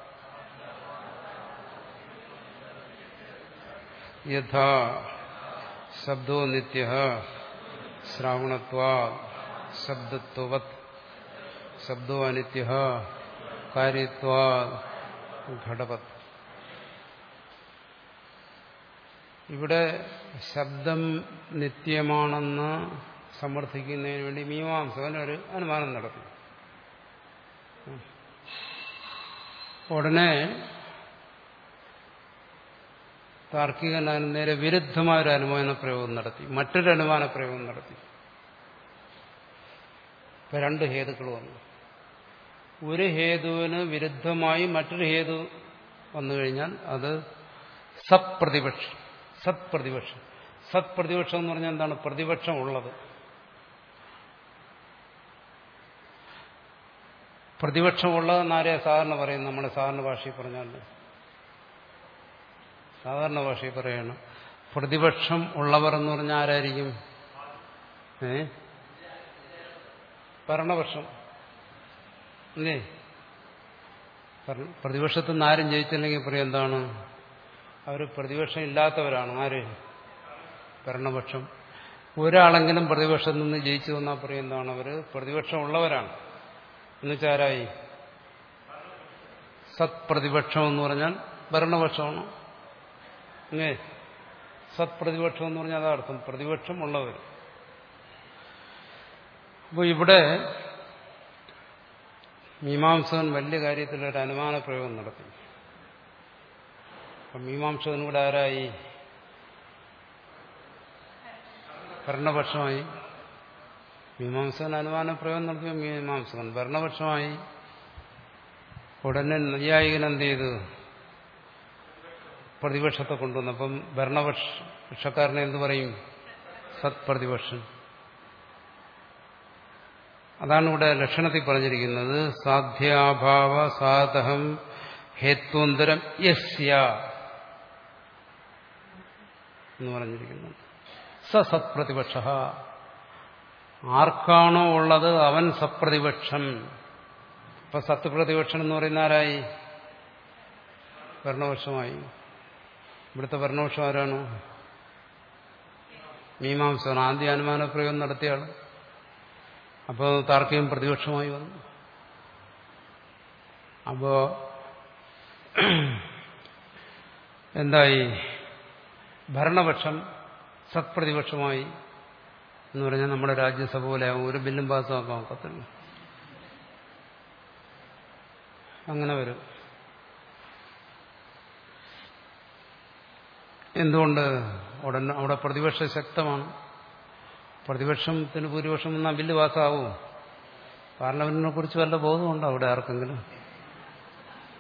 യഥാ ശബ്ദോ നിത്യഃ ശ്രാവണത്വാത് ശബ്ദത്വവത് ശബ്ദോ അനിത്യഃ കാര്യത്വാത് ഘടവത്. ഇവിടെ ശബ്ദം നിത്യമാണെന്ന് സമർത്ഥിക്കുന്നതിന് വേണ്ടി മീമാംസകൻ ഒരു അനുമാനം നടത്തി. ഉടനെ താർക്കികൻ അതിന് നേരെ വിരുദ്ധമായൊരു അനുമാന പ്രയോഗം നടത്തി, മറ്റൊരു അനുമാന പ്രയോഗം നടത്തി. ഇപ്പൊ രണ്ട് ഹേതുക്കൾ വന്നു. ഒരു ഹേതുവിന് വിരുദ്ധമായി മറ്റൊരു ഹേതു വന്നു കഴിഞ്ഞാൽ അത് സത്പ്രതിപക്ഷം. സത്പ്രതിപക്ഷം സത്പ്രതിപക്ഷം എന്ന് പറഞ്ഞാൽ എന്താണ്? പ്രതിപക്ഷം ഉള്ളത്. പ്രതിപക്ഷം ഉള്ളതെന്ന് ആരെയാ സാധാരണ പറയും? നമ്മുടെ സാധാരണ ഭാഷയിൽ പറഞ്ഞാൽ സാധാരണ ഭാഷയിൽ പറയണം പ്രതിപക്ഷം ഉള്ളവർ എന്ന് പറഞ്ഞാൽ ആരായിരിക്കും? ഏ ഭരണപക്ഷം അല്ലേ? പ്രതിപക്ഷത്തിൽ നിന്ന് ആരും ജയിച്ചില്ലെങ്കിൽ പറയും എന്താണ്? അവർ പ്രതിപക്ഷം ഇല്ലാത്തവരാണ്. ആര്? ഭരണപക്ഷം. ഒരാളെങ്കിലും പ്രതിപക്ഷത്തിൽ നിന്ന് ജയിച്ചു വന്നാൽ പറയും എന്താണ്? അവർ പ്രതിപക്ഷം ഉള്ളവരാണ്. എന്നുവെച്ചാൽ ആരായി? സത്പ്രതിപക്ഷം എന്ന് പറഞ്ഞാൽ ഭരണപക്ഷമാണ്. അല്ലേ? സത്പ്രതിപക്ഷം എന്ന് പറഞ്ഞാൽ അതാർത്ഥം പ്രതിപക്ഷം ഉള്ളവർ. അപ്പോൾ ഇവിടെ മീമാംസകൻ വലിയ കാര്യത്തിലൊരു അനുമാന പ്രയോഗം നടത്തി. അപ്പം മീമാംസകൻ കൂടെ ആരായി? ഭരണപക്ഷമായി. മീമാംസകൻ അനുമാന പ്രയോഗം നടത്തിയ മീമാംസകൻ ഭരണപക്ഷമായി. ഉടനെ നൈയായികൻ എന്ത് ചെയ്തു? പ്രതിപക്ഷത്തെ കൊണ്ടുവന്നു. അപ്പം ഭരണപക്ഷക്കാരനെ എന്ത് പറയും? സത്പ്രതിപക്ഷൻ. അതാണ് ഇവിടെ ലക്ഷണത്തിൽ പറഞ്ഞിരിക്കുന്നത്. സാധ്യാഭാവ സാധകം ഹേത്വന്തരം യസ്യ എന്ന് പറഞ്ഞിരിക്കുന്നത്. സ സത്പ്രതിപക്ഷ. ആർക്കാണോ ഉള്ളത് അവൻ സപ്രതിപക്ഷം. ഇപ്പൊ സത്പ്രതിപക്ഷൻ എന്ന് പറയുന്ന ആരായി? ഭരണപക്ഷമായി. ഇവിടുത്തെ ഭരണപക്ഷം ആരാണ്? മീമാംസകൻ. ആദ്യ അനുമാന പ്രയോഗം നടത്തിയാണ്. അപ്പോൾ താർക്കികം പ്രതിപക്ഷമായി വന്നു. അപ്പോ എന്തായി? ഭരണപക്ഷം സത്പ്രതിപക്ഷമായി എന്ന് പറഞ്ഞാൽ നമ്മുടെ രാജ്യസഭ പോലെ ഒരു ബില്ലും പാസ്സാക്കാൻ ഒക്കത്തില്ല. അങ്ങനെ വരും. എന്തുകൊണ്ട്? ഉടനെ അവിടെ പ്രതിപക്ഷം ശക്തമാണ്. പ്രതിപക്ഷത്തിന് ഭൂരിപക്ഷം വന്നാൽ ബില്ല് പാസ്സാവും. പാർലമെന്റിനെ കുറിച്ച് വല്ല ബോധമുണ്ടോ അവിടെ ആർക്കെങ്കിലും?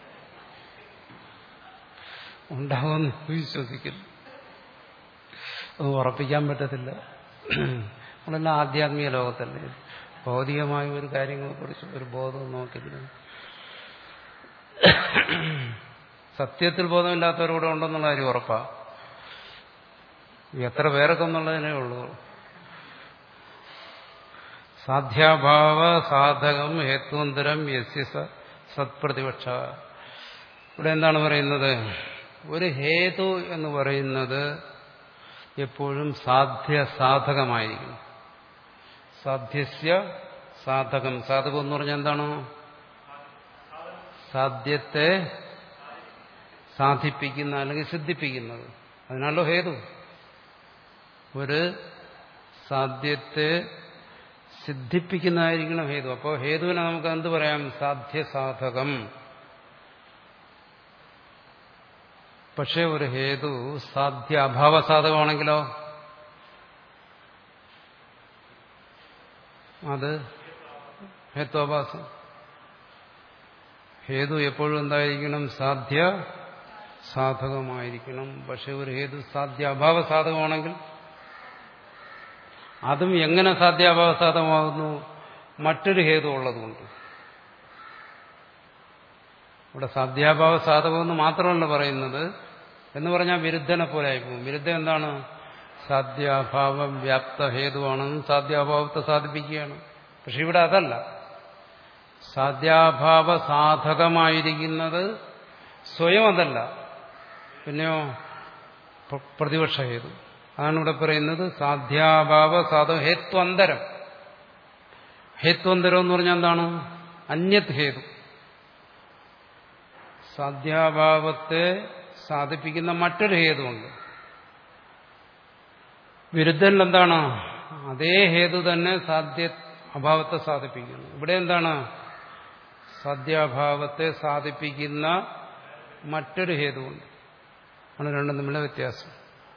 ഉണ്ടാവുമെന്ന് വിശ്വസിക്കുന്നു. അത് ഉറപ്പിക്കാൻ പറ്റത്തില്ല. നമ്മളെല്ലാം ആധ്യാത്മിക ലോകത്തല്ലേ, ഭൗതികമായ ഒരു കാര്യങ്ങളെക്കുറിച്ച് ഒരു ബോധവും നോക്കില്ല. സത്യത്തിൽ ബോധമില്ലാത്തവരോട് ഉണ്ടെന്നുള്ള കാര്യം ഉറപ്പാ. എത്ര പേരൊക്കെ എന്നുള്ളതിനേ ഉള്ളൂ. സാധ്യാഭാവ സാധകം ഹേത്വന്തരം യസ്യ സത്പ്രതിപക്ഷ. ഇവിടെ എന്താണ് പറയുന്നത്? ഒരു ഹേതു എന്ന് പറയുന്നത് എപ്പോഴും സാധ്യ സാധകമായിരിക്കും. സാധ്യസ്യ സാധകം. സാധകം എന്ന് പറഞ്ഞാൽ എന്താണ്? സാധ്യത്തെ സാധിപ്പിക്കുന്ന അല്ലെങ്കിൽ സിദ്ധിപ്പിക്കുന്നത്. അതിനാണല്ലോ ഹേതു. ഒരു സാധ്യത്തെ സിദ്ധിപ്പിക്കുന്നതായിരിക്കണം ഹേതു. അപ്പോൾ ഹേതുവിനെ നമുക്ക് എന്ത് പറയാം? സാധ്യസാധകം. പക്ഷെ ഒരു ഹേതു സാധ്യ അഭാവസാധകമാണെങ്കിലോ അത് ഹേത്വാഭാസം. ഹേതു എപ്പോഴും എന്തായിരിക്കണം? സാധ്യ സാധകമായിരിക്കണം. പക്ഷെ ഒരു ഹേതു സാധ്യ അഭാവസാധകമാണെങ്കിൽ അതും എങ്ങനെ സാധ്യാഭാവസാധകമാകുന്നു? മറ്റൊരു ഹേതു ഉള്ളതുകൊണ്ട്. ഇവിടെ സാധ്യാഭാവസാധകമെന്ന് മാത്രമല്ല പറയുന്നത്. എന്ന് പറഞ്ഞാൽ വിരുദ്ധനെ പോലെ ആയിപ്പോകും. വിരുദ്ധം എന്താണ്? സാധ്യാഭാവം വ്യാപ്ത ഹേതുവാണെന്നും സാധ്യാഭാവത്തെ സാധിപ്പിക്കുകയാണ്. പക്ഷെ ഇവിടെ അതല്ല. സാധ്യാഭാവ സാധകമായിരിക്കുന്നത് സ്വയം അതല്ല, പിന്നെയോ പ്രതിപക്ഷ ഹേതു. അതാണ് ഇവിടെ പറയുന്നത് സാധ്യാഭാവ സാധക ഹേത്വന്തരം. ഹേത്വന്തരം എന്ന് പറഞ്ഞാൽ എന്താണ്? അന്യത് ഹേതു. സാധ്യാഭാവത്തെ സാധിപ്പിക്കുന്ന മറ്റൊരു ഹേതുണ്ട്. വിരുദ്ധനിൽ എന്താണ്? അതേ ഹേതു തന്നെ സാധ്യ അഭാവത്തെ സാധിപ്പിക്കുന്നു. ഇവിടെ എന്താണ്? സാധ്യാഭാവത്തെ സാധിപ്പിക്കുന്ന മറ്റൊരു ഹേതുവുണ്ട്. ആണ് രണ്ടും തമ്മിലുള്ള വ്യത്യാസം.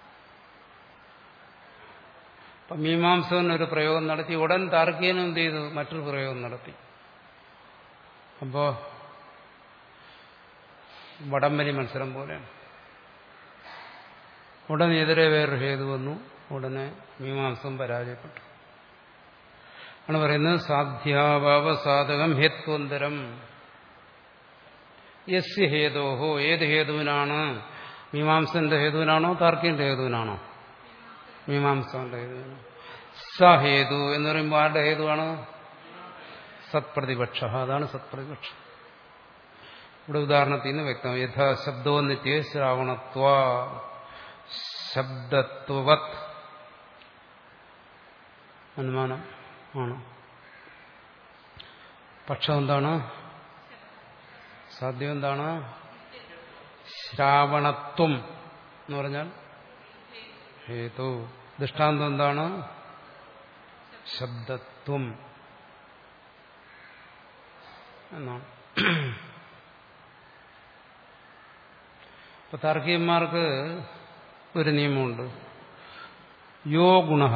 അപ്പം മീമാംസകൻ ഒരു പ്രയോഗം നടത്തി, ഉടൻ താർക്കികനും എന്ത് ചെയ്തു? മറ്റൊരു പ്രയോഗം നടത്തി. അപ്പോ വടംവലി മത്സരം പോലെയാണ്. ഉടനെ എതിരെ വേറൊരു ഹേതു വന്നു, ഉടനെ മീമാംസം പരാജയപ്പെട്ടു. ആണ് പറയുന്നത് സാധ്യാഭാവ സാധകം ഹേത്വന്തരം യസ്യ ഹേതോഹോ. ഏത് ഹേതുവിനാണ്? മീമാംസന്റെ ഹേതുവിനാണോ താർക്കികന്റെ ഹേതുവിനാണോ? മീമാംസന്റെ ഹേതുവിനാണ്. സ ഹേതു എന്ന് പറയുമ്പോൾ ആരുടെ ഹേതുവാണ്? സത്പ്രതിപക്ഷ. അതാണ് സത്പ്രതിപക്ഷം. ഇവിടെ ഉദാഹരണത്തിൽ നിന്ന് വ്യക്തം. യഥാ ശബ്ദോ നിത്യ ശ്രാവണത്വ ശബ്ദത്വവത്. അനുമാനം ആണ്. പക്ഷം എന്താണ്? സാധ്യം എന്താണ്? ശ്രാവണത്വം എന്ന് പറഞ്ഞാൽ ഹേതു. ദൃഷ്ടാന്തം എന്താണ്? ശബ്ദത്വം എന്നാണ്. ഇപ്പൊ താർക്കികന്മാർക്ക് ഒരു നിയമമുണ്ട്. യോ ഗുണഃ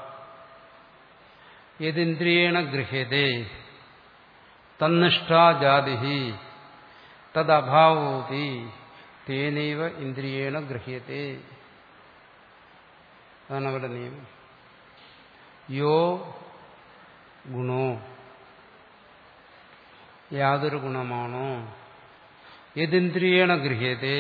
യദിന്ദ്രിയേണ ഗൃഹ്യതേ തന്നിഷ്ഠാ ജാതിഃ തദഭാവോപി തേനൈവ ഇന്ദ്രിയേണ ഗൃഹ്യതേ. അതാണ് അവരുടെ നിയമം. യോ ഗുണോ, യാതൊരു ഗുണമാണോ, യദിന്ദ്രിയേണ ഗൃഹ്യതേ,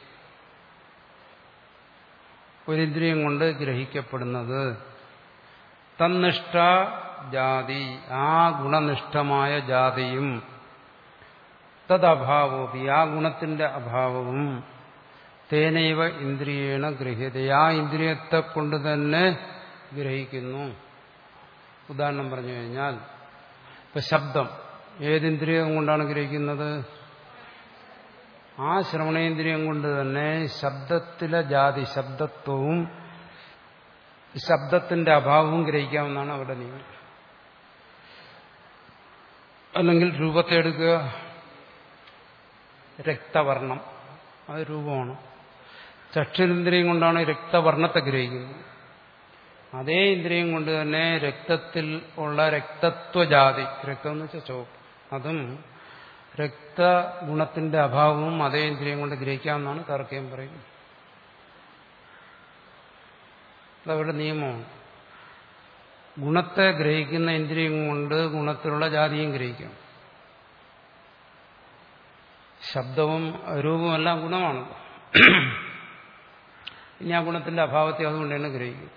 ഒരിന്ദ്രിയം കൊണ്ട് ഗ്രഹിക്കപ്പെടുന്നത്, തന്നിഷ്ഠ ജാതി, ആ ഗുണനിഷ്ഠമായ ജാതിയും, തദഭാവോപി, ആ ഗുണത്തിന്റെ അഭാവവും, തേനൈവ ഇന്ദ്രിയേണ ഗൃഹ്യത, ആ ഇന്ദ്രിയത്തെ കൊണ്ട് തന്നെ ഗ്രഹിക്കുന്നു. ഉദാഹരണം പറഞ്ഞു കഴിഞ്ഞാൽ, ഇപ്പൊ ശബ്ദം ഏതിന്ദ്രിയം കൊണ്ടാണ് ഗ്രഹിക്കുന്നത്? ആ ശ്രവണേന്ദ്രിയം കൊണ്ട് തന്നെ ശബ്ദത്തിലെ ജാതി, ശബ്ദത്വവും ശബ്ദത്തിന്റെ അഭാവവും ഗ്രഹിക്കാമെന്നാണ് അവരുടെ നിയമം. അല്ലെങ്കിൽ രൂപത്തെ എടുക്കുക, രക്തവർണം, അത് രൂപമാണ്. ചക്ഷുരിന്ദ്രിയം കൊണ്ടാണ് രക്തവർണത്തെ ഗ്രഹിക്കുന്നത്. അതേ ഇന്ദ്രിയം കൊണ്ട് തന്നെ രക്തത്തിൽ ഉള്ള രക്തത്വജാതി, രക്തം എന്ന് വെച്ചാൽ ചുവപ്പ്, അതും രക്തഗുണത്തിന്റെ അഭാവവും അതേ ഇന്ദ്രിയം കൊണ്ട് ഗ്രഹിക്കാമെന്നാണ് താർക്കികം പറയുന്നത്. അതവരുടെ നിയമമാണ്. ഗുണത്തെ ഗ്രഹിക്കുന്ന ഇന്ദ്രിയം കൊണ്ട് ഗുണത്തിലുള്ള ജാതിയും ഗ്രഹിക്കാം. ശബ്ദവും രൂപവും എല്ലാം ഗുണമാണ്. ഇനി ആ ഗുണത്തിന്റെ അഭാവത്തെ അതുകൊണ്ട് തന്നെ ഗ്രഹിക്കും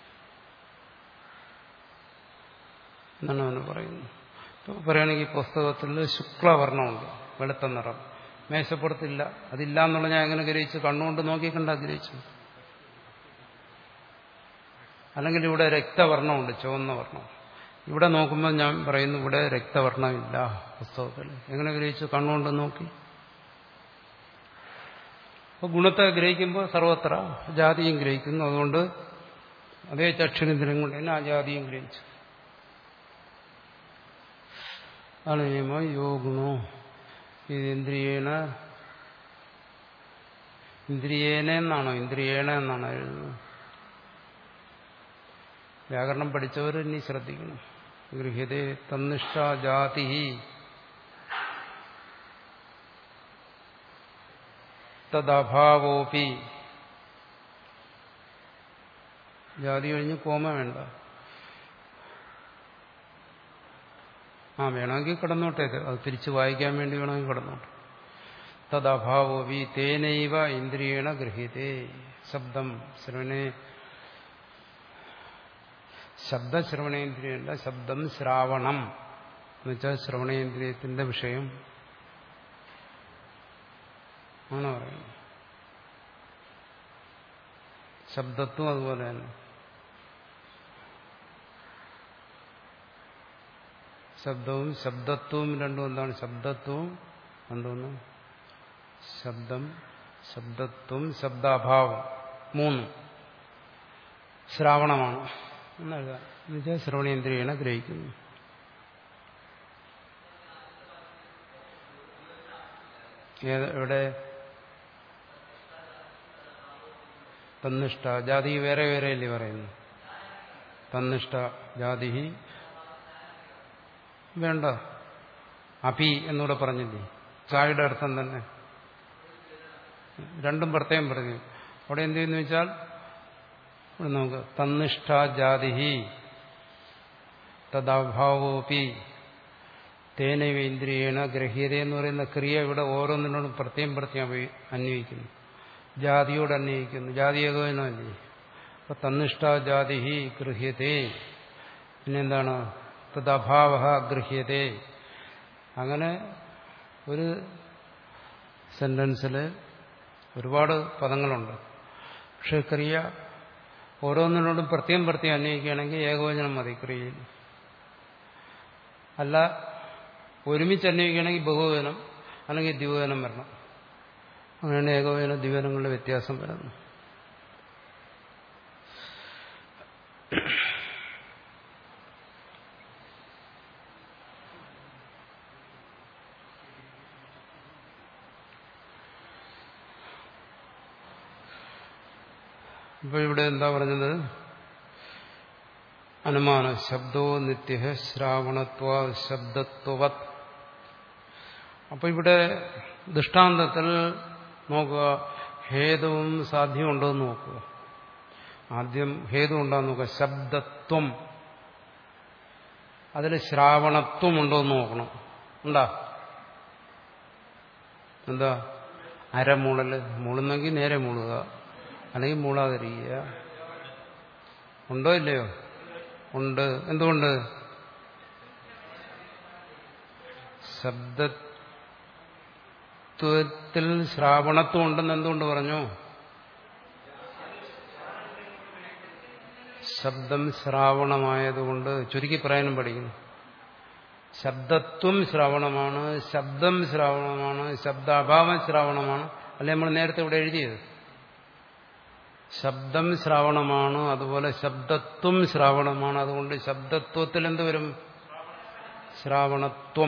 എന്നാണ് അവന് പറയുന്നത്. ഇപ്പോൾ പറയുകയാണെങ്കിൽ പുസ്തകത്തിൽ ശുക്ലവർണ്ണമുണ്ട്, വെളുത്ത നിറം, മേശപ്പുറത്തില്ല. അതില്ല എന്നുള്ള ഞാൻ എങ്ങനെ ഗ്രഹിച്ചു? കണ്ണുകൊണ്ട് നോക്കിക്കണ്ടാ ഗ്രഹിച്ചു. അല്ലെങ്കിൽ ഇവിടെ രക്തവർണ്ണമുണ്ട്, ചുവന്ന വർണ്ണം. ഇവിടെ നോക്കുമ്പോൾ ഞാൻ പറയുന്നു ഇവിടെ രക്തവർണ്ണമില്ല പുസ്തകത്തിൽ. എങ്ങനെ ഗ്രഹിച്ചു? കണ്ണുകൊണ്ട് നോക്കി. അപ്പോൾ ഗുണത്തെ ഗ്രഹിക്കുമ്പോൾ സർവത്ര ജാതിയും ഗ്രഹിക്കുന്നു. അതുകൊണ്ട് അതേ ചക്ഷുരേന്ദ്രിയം കൊണ്ട് തന്നെ ആ ജാതിയും ഗ്രഹിച്ചു. ആണ് നിയമം. യോ ഗുണോ ഇന്ദ്രിയേണ, ഇന്ദ്രിയേന എന്നാണോ ഇന്ദ്രിയേണ എന്നാണോ എഴുതുന്നത്? വ്യാകരണം പഠിച്ചവർ ഇനി ശ്രദ്ധിക്കണം. ഗൃഹ്യതേ തന്നിഷ്ട ജാതി തദഭാവോപി. ജാതി കഴിഞ്ഞ് കോമ വേണ്ട. ആ വേണമെങ്കിൽ കിടന്നോട്ടെ, അത് തിരിച്ച് വായിക്കാൻ വേണ്ടി വേണമെങ്കിൽ കിടന്നോട്ടെ. തദഭാവോപി തേനൈവ ഇന്ദ്രിയേണ ഗൃഹ്യതേ. ശബ്ദം ശ്രവണേ, ശബ്ദശ്രവണേന്ദ്രിയല്ല, ശബ്ദം ശ്രാവണം എന്നുവെച്ചാൽ ശ്രവണേന്ദ്രിയത്തിന്റെ വിഷയം ആണ് പറയുന്നത്. ശബ്ദത്വം അതുപോലെ തന്നെ. ശബ്ദവും ശബ്ദത്വവും രണ്ടും എന്താണ്? ശബ്ദത്വവും എന്തോന്ന്? ശബ്ദം, ശബ്ദത്വം, ശബ്ദാഭാവം മൂന്ന് ശ്രാവണമാണ് എന്നെഴുതാം. എന്നുവെച്ചാൽ ശ്രവണേന്ദ്രിയേണ ഗ്രഹിക്കുന്നു. എവിടെ? തന്നിഷ്ട ജാതി വേറെ വേറെ അല്ലേ പറയുന്നു? തന്നിഷ്ട ജാതി വേണ്ട, അപി എന്നൂടെ പറഞ്ഞില്ലേ? ചായയുടെ അർത്ഥം തന്നെ. രണ്ടും പ്രത്യേകം പറഞ്ഞു. അവിടെ എന്ത് ചെയ്യുന്നു വെച്ചാൽ നമുക്ക് തന്നിഷ്ട ജാതി തദാഭാവോപി തേനൈവ ഇന്ദ്രിയേണ ഗ്രഹ്യത എന്ന് പറയുന്ന ക്രിയ ഇവിടെ ഓരോന്നിനോടും പ്രത്യേകം പ്രത്യേകം അന്വയിക്കുന്നു. ജാതിയോട് അന്വയിക്കുന്നു. ജാതി ഏകോപനമല്ലേ? അപ്പൊ തന്നിഷ്ട ജാതി ഗൃഹ്യതേ. പിന്നെന്താണ്? തദഭാവ ഗൃഹ്യതേ. അങ്ങനെ ഒരു സെന്റൻസിൽ ഒരുപാട് പദങ്ങളുണ്ട്. പക്ഷെ ക്രിയ ഓരോന്നിനോടും പ്രത്യേകം പ്രത്യേകം അന്വയിക്കുകയാണെങ്കിൽ ഏകവചനം മതി ക്രിയയിൽ. അല്ല ഒരുമിച്ച് അന്വയിക്കുകയാണെങ്കിൽ ബഹുവചനം അല്ലെങ്കിൽ ദ്വിവചനം വരണം. അങ്ങനെയാണ് ഏകവചന ദ്വിവചനങ്ങളുടെ വ്യത്യാസം വരുന്നത്. ഇപ്പൊ ഇവിടെ എന്താ പറഞ്ഞത്? അനുമാന ശബ്ദോ നിത്യ ശ്രാവണത്വ ശബ്ദത്വവത്. അപ്പൊ ഇവിടെ ദൃഷ്ടാന്തത്തിൽ നോക്കുക, ഹേതുവും സാധ്യവും ഉണ്ടോ എന്ന് നോക്കുക. ആദ്യം ഹേതു ഉണ്ടോന്ന് നോക്കുക. ശബ്ദത്വം, അതിൽ ശ്രാവണത്വം ഉണ്ടോ എന്ന് നോക്കണം. ഉണ്ടാ? എന്താ? അരമൂളല്. മൂളുന്നെങ്കിൽ നേരെ മൂളുക, അല്ലെങ്കിൽ മൂളാതിരിക്കുക. ഉണ്ടോ ഇല്ലയോ? ഉണ്ട്. എന്തുകൊണ്ട്? ശബ്ദത്വത്തിൽ ശ്രാവണത്വം ഉണ്ടെന്ന് എന്തുകൊണ്ട് പറഞ്ഞു? ശബ്ദം ശ്രാവണമായതുകൊണ്ട്. ചുരുക്കി പറയാനും പഠിക്കുന്നു. ശബ്ദത്വം ശ്രാവണമാണ്, ശബ്ദം ശ്രാവണമാണ്, ശബ്ദാഭാവം ശ്രാവണമാണ്. അല്ലെ നമ്മൾ നേരത്തെ ഇവിടെ എഴുതിയത്? ശബ്ദം ശ്രാവണമാണ്, അതുപോലെ ശബ്ദത്വം ശ്രാവണമാണ്. അതുകൊണ്ട് ശബ്ദത്വത്തിൽ എന്ത് വരും? ശ്രാവണത്വം.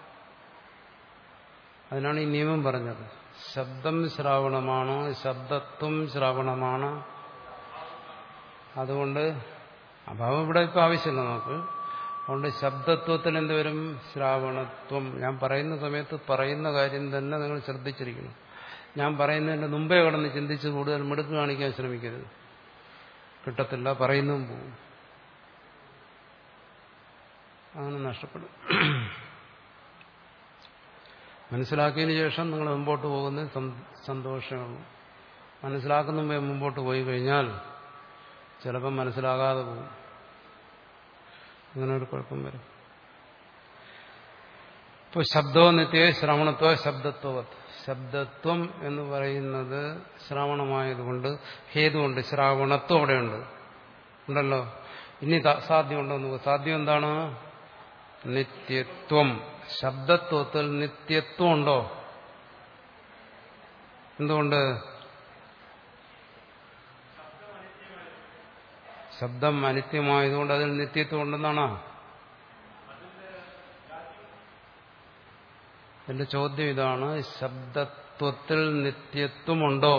അതിനാണ് ഈ നിയമം പറഞ്ഞത്. ശബ്ദം ശ്രാവണമാണ്, ശബ്ദത്വം ശ്രാവണമാണ്. അതുകൊണ്ട് അഭാവം ഇവിടെ ഇപ്പം ആവശ്യമില്ല നമുക്ക്. അതുകൊണ്ട് ശബ്ദത്വത്തിൽ എന്ത് വരും? ശ്രാവണത്വം. ഞാൻ പറയുന്ന സമയത്ത് പറയുന്ന കാര്യം തന്നെ നിങ്ങൾ ശ്രദ്ധിച്ചിരിക്കണം. ഞാൻ പറയുന്നതിന്റെ മുമ്പേ കടന്ന് ചിന്തിച്ച് കൂടുതൽ മിടുക്ക് കാണിക്കാൻ ശ്രമിക്കരുത്. കിട്ടത്തില്ല, പറയുന്നതും പോവും, അങ്ങനെ നഷ്ടപ്പെടും. മനസ്സിലാക്കിയതിന് ശേഷം നിങ്ങൾ മുമ്പോട്ട് പോകുന്നത് സന്തോഷമാണ്. മനസ്സിലാക്കുന്ന മുമ്പേ മുമ്പോട്ട് പോയി കഴിഞ്ഞാൽ ചിലപ്പോൾ മനസ്സിലാകാതെ പോകും. അങ്ങനെ ഒരു കുഴപ്പം വരും. ഇപ്പോൾ ശബ്ദവും നിത്യ ശ്രവണത്വ ശബ്ദത്വ. ശബ്ദത്വം എന്ന് പറയുന്നത് ശ്രവണമായതുകൊണ്ട് ഹേതുണ്ട്, ശ്രാവണത്വം അവിടെയുണ്ട്, ഉണ്ടല്ലോ. ഇനി സാധ്യമുണ്ടോ എന്ന്. സാധ്യം എന്താണ്? നിത്യത്വം. ശബ്ദത്വത്തിൽ നിത്യത്വം ഉണ്ടോ? എന്തുകൊണ്ട്? ശബ്ദം അനിത്യമായതുകൊണ്ട് അതിൽ നിത്യത്വം ഉണ്ടെന്നാണോ എന്റെ ചോദ്യം? ഇതാണ്, ശബ്ദത്വത്തിൽ നിത്യത്വമുണ്ടോ?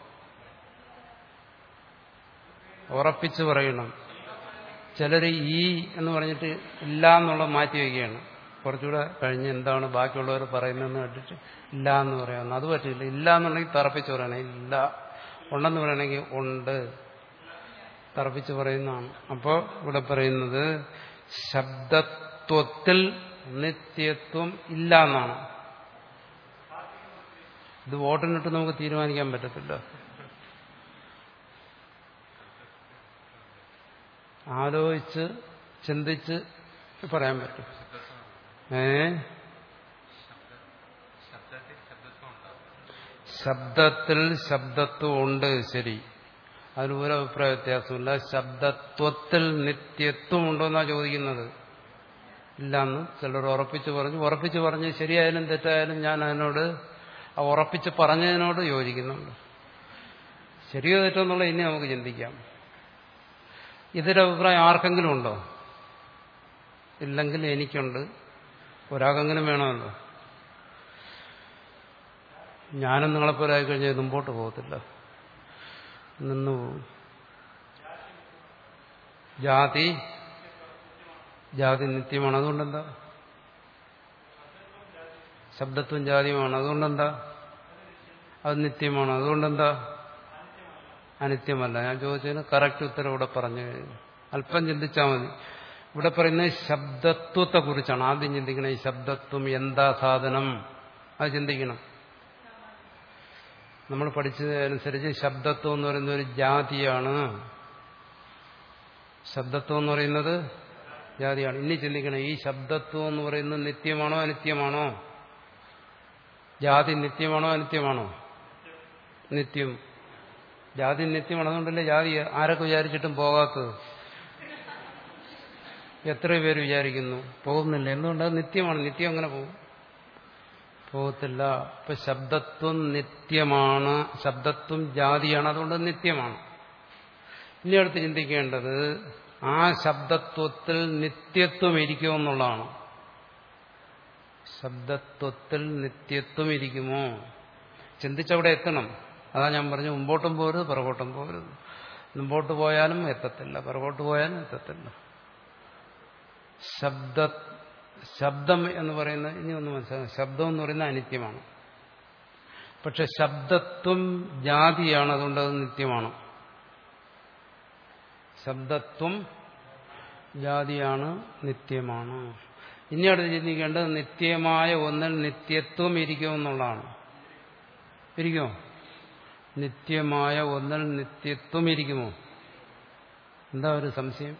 ഉറപ്പിച്ച് പറയണം. ചിലർ ഈ എന്ന് പറഞ്ഞിട്ട് ഇല്ല എന്നുള്ളത് മാറ്റി വയ്ക്കുകയാണ്. കുറച്ചുകൂടെ കഴിഞ്ഞ് എന്താണ് ബാക്കിയുള്ളവർ പറയുന്നതെന്ന് കേട്ടിട്ട് ഇല്ല എന്ന് പറയാമെന്ന്. അത് പറ്റില്ല. ഇല്ല എന്നുണ്ടെങ്കിൽ തറപ്പിച്ച് പറയണേ. ഇല്ല. ഉണ്ടെന്ന് പറയണമെങ്കിൽ ഉണ്ട്, തറപ്പിച്ച് പറയുന്നതാണ്. അപ്പോൾ ഇവിടെ പറയുന്നത് ശബ്ദത്വത്തിൽ നിത്യത്വം ഇല്ല എന്നാണ്. ഇത് വോട്ടിനിട്ട് നമുക്ക് തീരുമാനിക്കാൻ പറ്റത്തില്ല. ആലോചിച്ച് ചിന്തിച്ച് പറയാൻ പറ്റും. ഏ ശബ്ദത്തിൽ ശബ്ദത്വം ഉണ്ട്, ശരി, അതിന് ഒരു അഭിപ്രായ വ്യത്യാസമില്ല. ശബ്ദത്വത്തിൽ നിത്യത്വം ഉണ്ടോ എന്നാ ചോദിക്കുന്നത്. ഇല്ലാന്ന് ചിലർ ഉറപ്പിച്ച് പറഞ്ഞു. ഉറപ്പിച്ച് പറഞ്ഞ് ശരിയായാലും തെറ്റായാലും ഞാൻ അതിനോട് ആ ഉറപ്പിച്ച് പറഞ്ഞതിനോട് യോജിക്കുന്നുണ്ട്. ശരിയോ തെറ്റോ എന്നുള്ളത് ഇനി നമുക്ക് ചിന്തിക്കാം. ഇതിന്റെ അഭിപ്രായം ആർക്കെങ്കിലും ഉണ്ടോ? ഇല്ലെങ്കിൽ എനിക്കുണ്ട്. ഒരാൾക്കെങ്കിലും വേണമല്ലോ. ഞാനും നിങ്ങളെപ്പോലെ ആയിക്കഴിഞ്ഞാൽ മുമ്പോട്ട് പോകത്തില്ല, നിന്നു പോകും. ജാതി ജാതി നിത്യമാണ്, അതുകൊണ്ടെന്താ? ശബ്ദത്വം ജാതിയുമാണ്, അതുകൊണ്ടെന്താ? അത് നിത്യമാണ്, അതുകൊണ്ടെന്താ? അനിത്യമല്ല. ഞാൻ ചോദിച്ചതിന് കറക്റ്റ് ഉത്തരം ഇവിടെ പറഞ്ഞു കഴിഞ്ഞു. അല്പം ചിന്തിച്ചാൽ മതി. ഇവിടെ പറയുന്നത് ശബ്ദത്വത്തെ കുറിച്ചാണ്. ആദ്യം ചിന്തിക്കണം, ഈ ശബ്ദത്വം എന്താ സാധനം, അത് ചിന്തിക്കണം. നമ്മൾ പഠിച്ചതനുസരിച്ച് ശബ്ദത്വം എന്ന് പറയുന്ന ഒരു ജാതിയാണ്. ശബ്ദത്വം എന്ന് പറയുന്നത് ജാതിയാണ്. ഇനി ചിന്തിക്കണം, ഈ ശബ്ദത്വം എന്ന് പറയുന്നത് നിത്യമാണോ അനിത്യമാണോ? ജാതി നിത്യമാണോ അനിത്യമാണോ? നിത്യം. ജാതി നിത്യമാണ്, അതുകൊണ്ടല്ലേ ജാതി ആരൊക്കെ വിചാരിച്ചിട്ടും പോകാത്തത്. എത്ര പേര് വിചാരിക്കുന്നു പോകുന്നില്ല. എന്തുകൊണ്ടത് നിത്യമാണ്. നിത്യം അങ്ങനെ പോകും, പോകത്തില്ല. ഇപ്പൊ ശബ്ദത്വം നിത്യമാണ്, ശബ്ദത്വം ജാതിയാണ്, അതുകൊണ്ട് നിത്യമാണ്. ഇനി അടുത്ത് ചിന്തിക്കേണ്ടത് ആ ശബ്ദത്വത്തിൽ നിത്യത്വം ഇരിക്കുമെന്നുള്ളതാണ്. ശബ്ദത്വത്തിൽ നിത്യത്വം ഇരിക്കുമോ? ചിന്തിച്ചവിടെ എത്തണം. അതാ ഞാൻ പറഞ്ഞു, മുമ്പോട്ടും പോരുത് പുറകോട്ടും പോരുത്. മുമ്പോട്ട് പോയാലും എത്തത്തില്ല, പുറകോട്ട് പോയാലും എത്തത്തില്ല. ശബ്ദ ശബ്ദം എന്ന് പറയുന്നത്, ഇനി ഒന്ന് മനസ്സിലാക്കാം, ശബ്ദം എന്ന് പറയുന്നത് അനിത്യമാണ്. പക്ഷെ ശബ്ദത്വം ജാതിയാണ്, അതുകൊണ്ട് അത് നിത്യമാണ്. ശബ്ദത്വം ജാതിയാണ്, നിത്യമാണ്. ഇനി അടുത്ത് ചിന്തിക്കേണ്ടത് നിത്യമായ ഒന്നിൽ നിത്യത്വം ഇരിക്കുമെന്നുള്ളതാണ്. ഇരിക്കുമോ? നിത്യമായ ഒന്നിൽ നിത്യത്വം ഇരിക്കുമോ? എന്താ ഒരു സംശയം?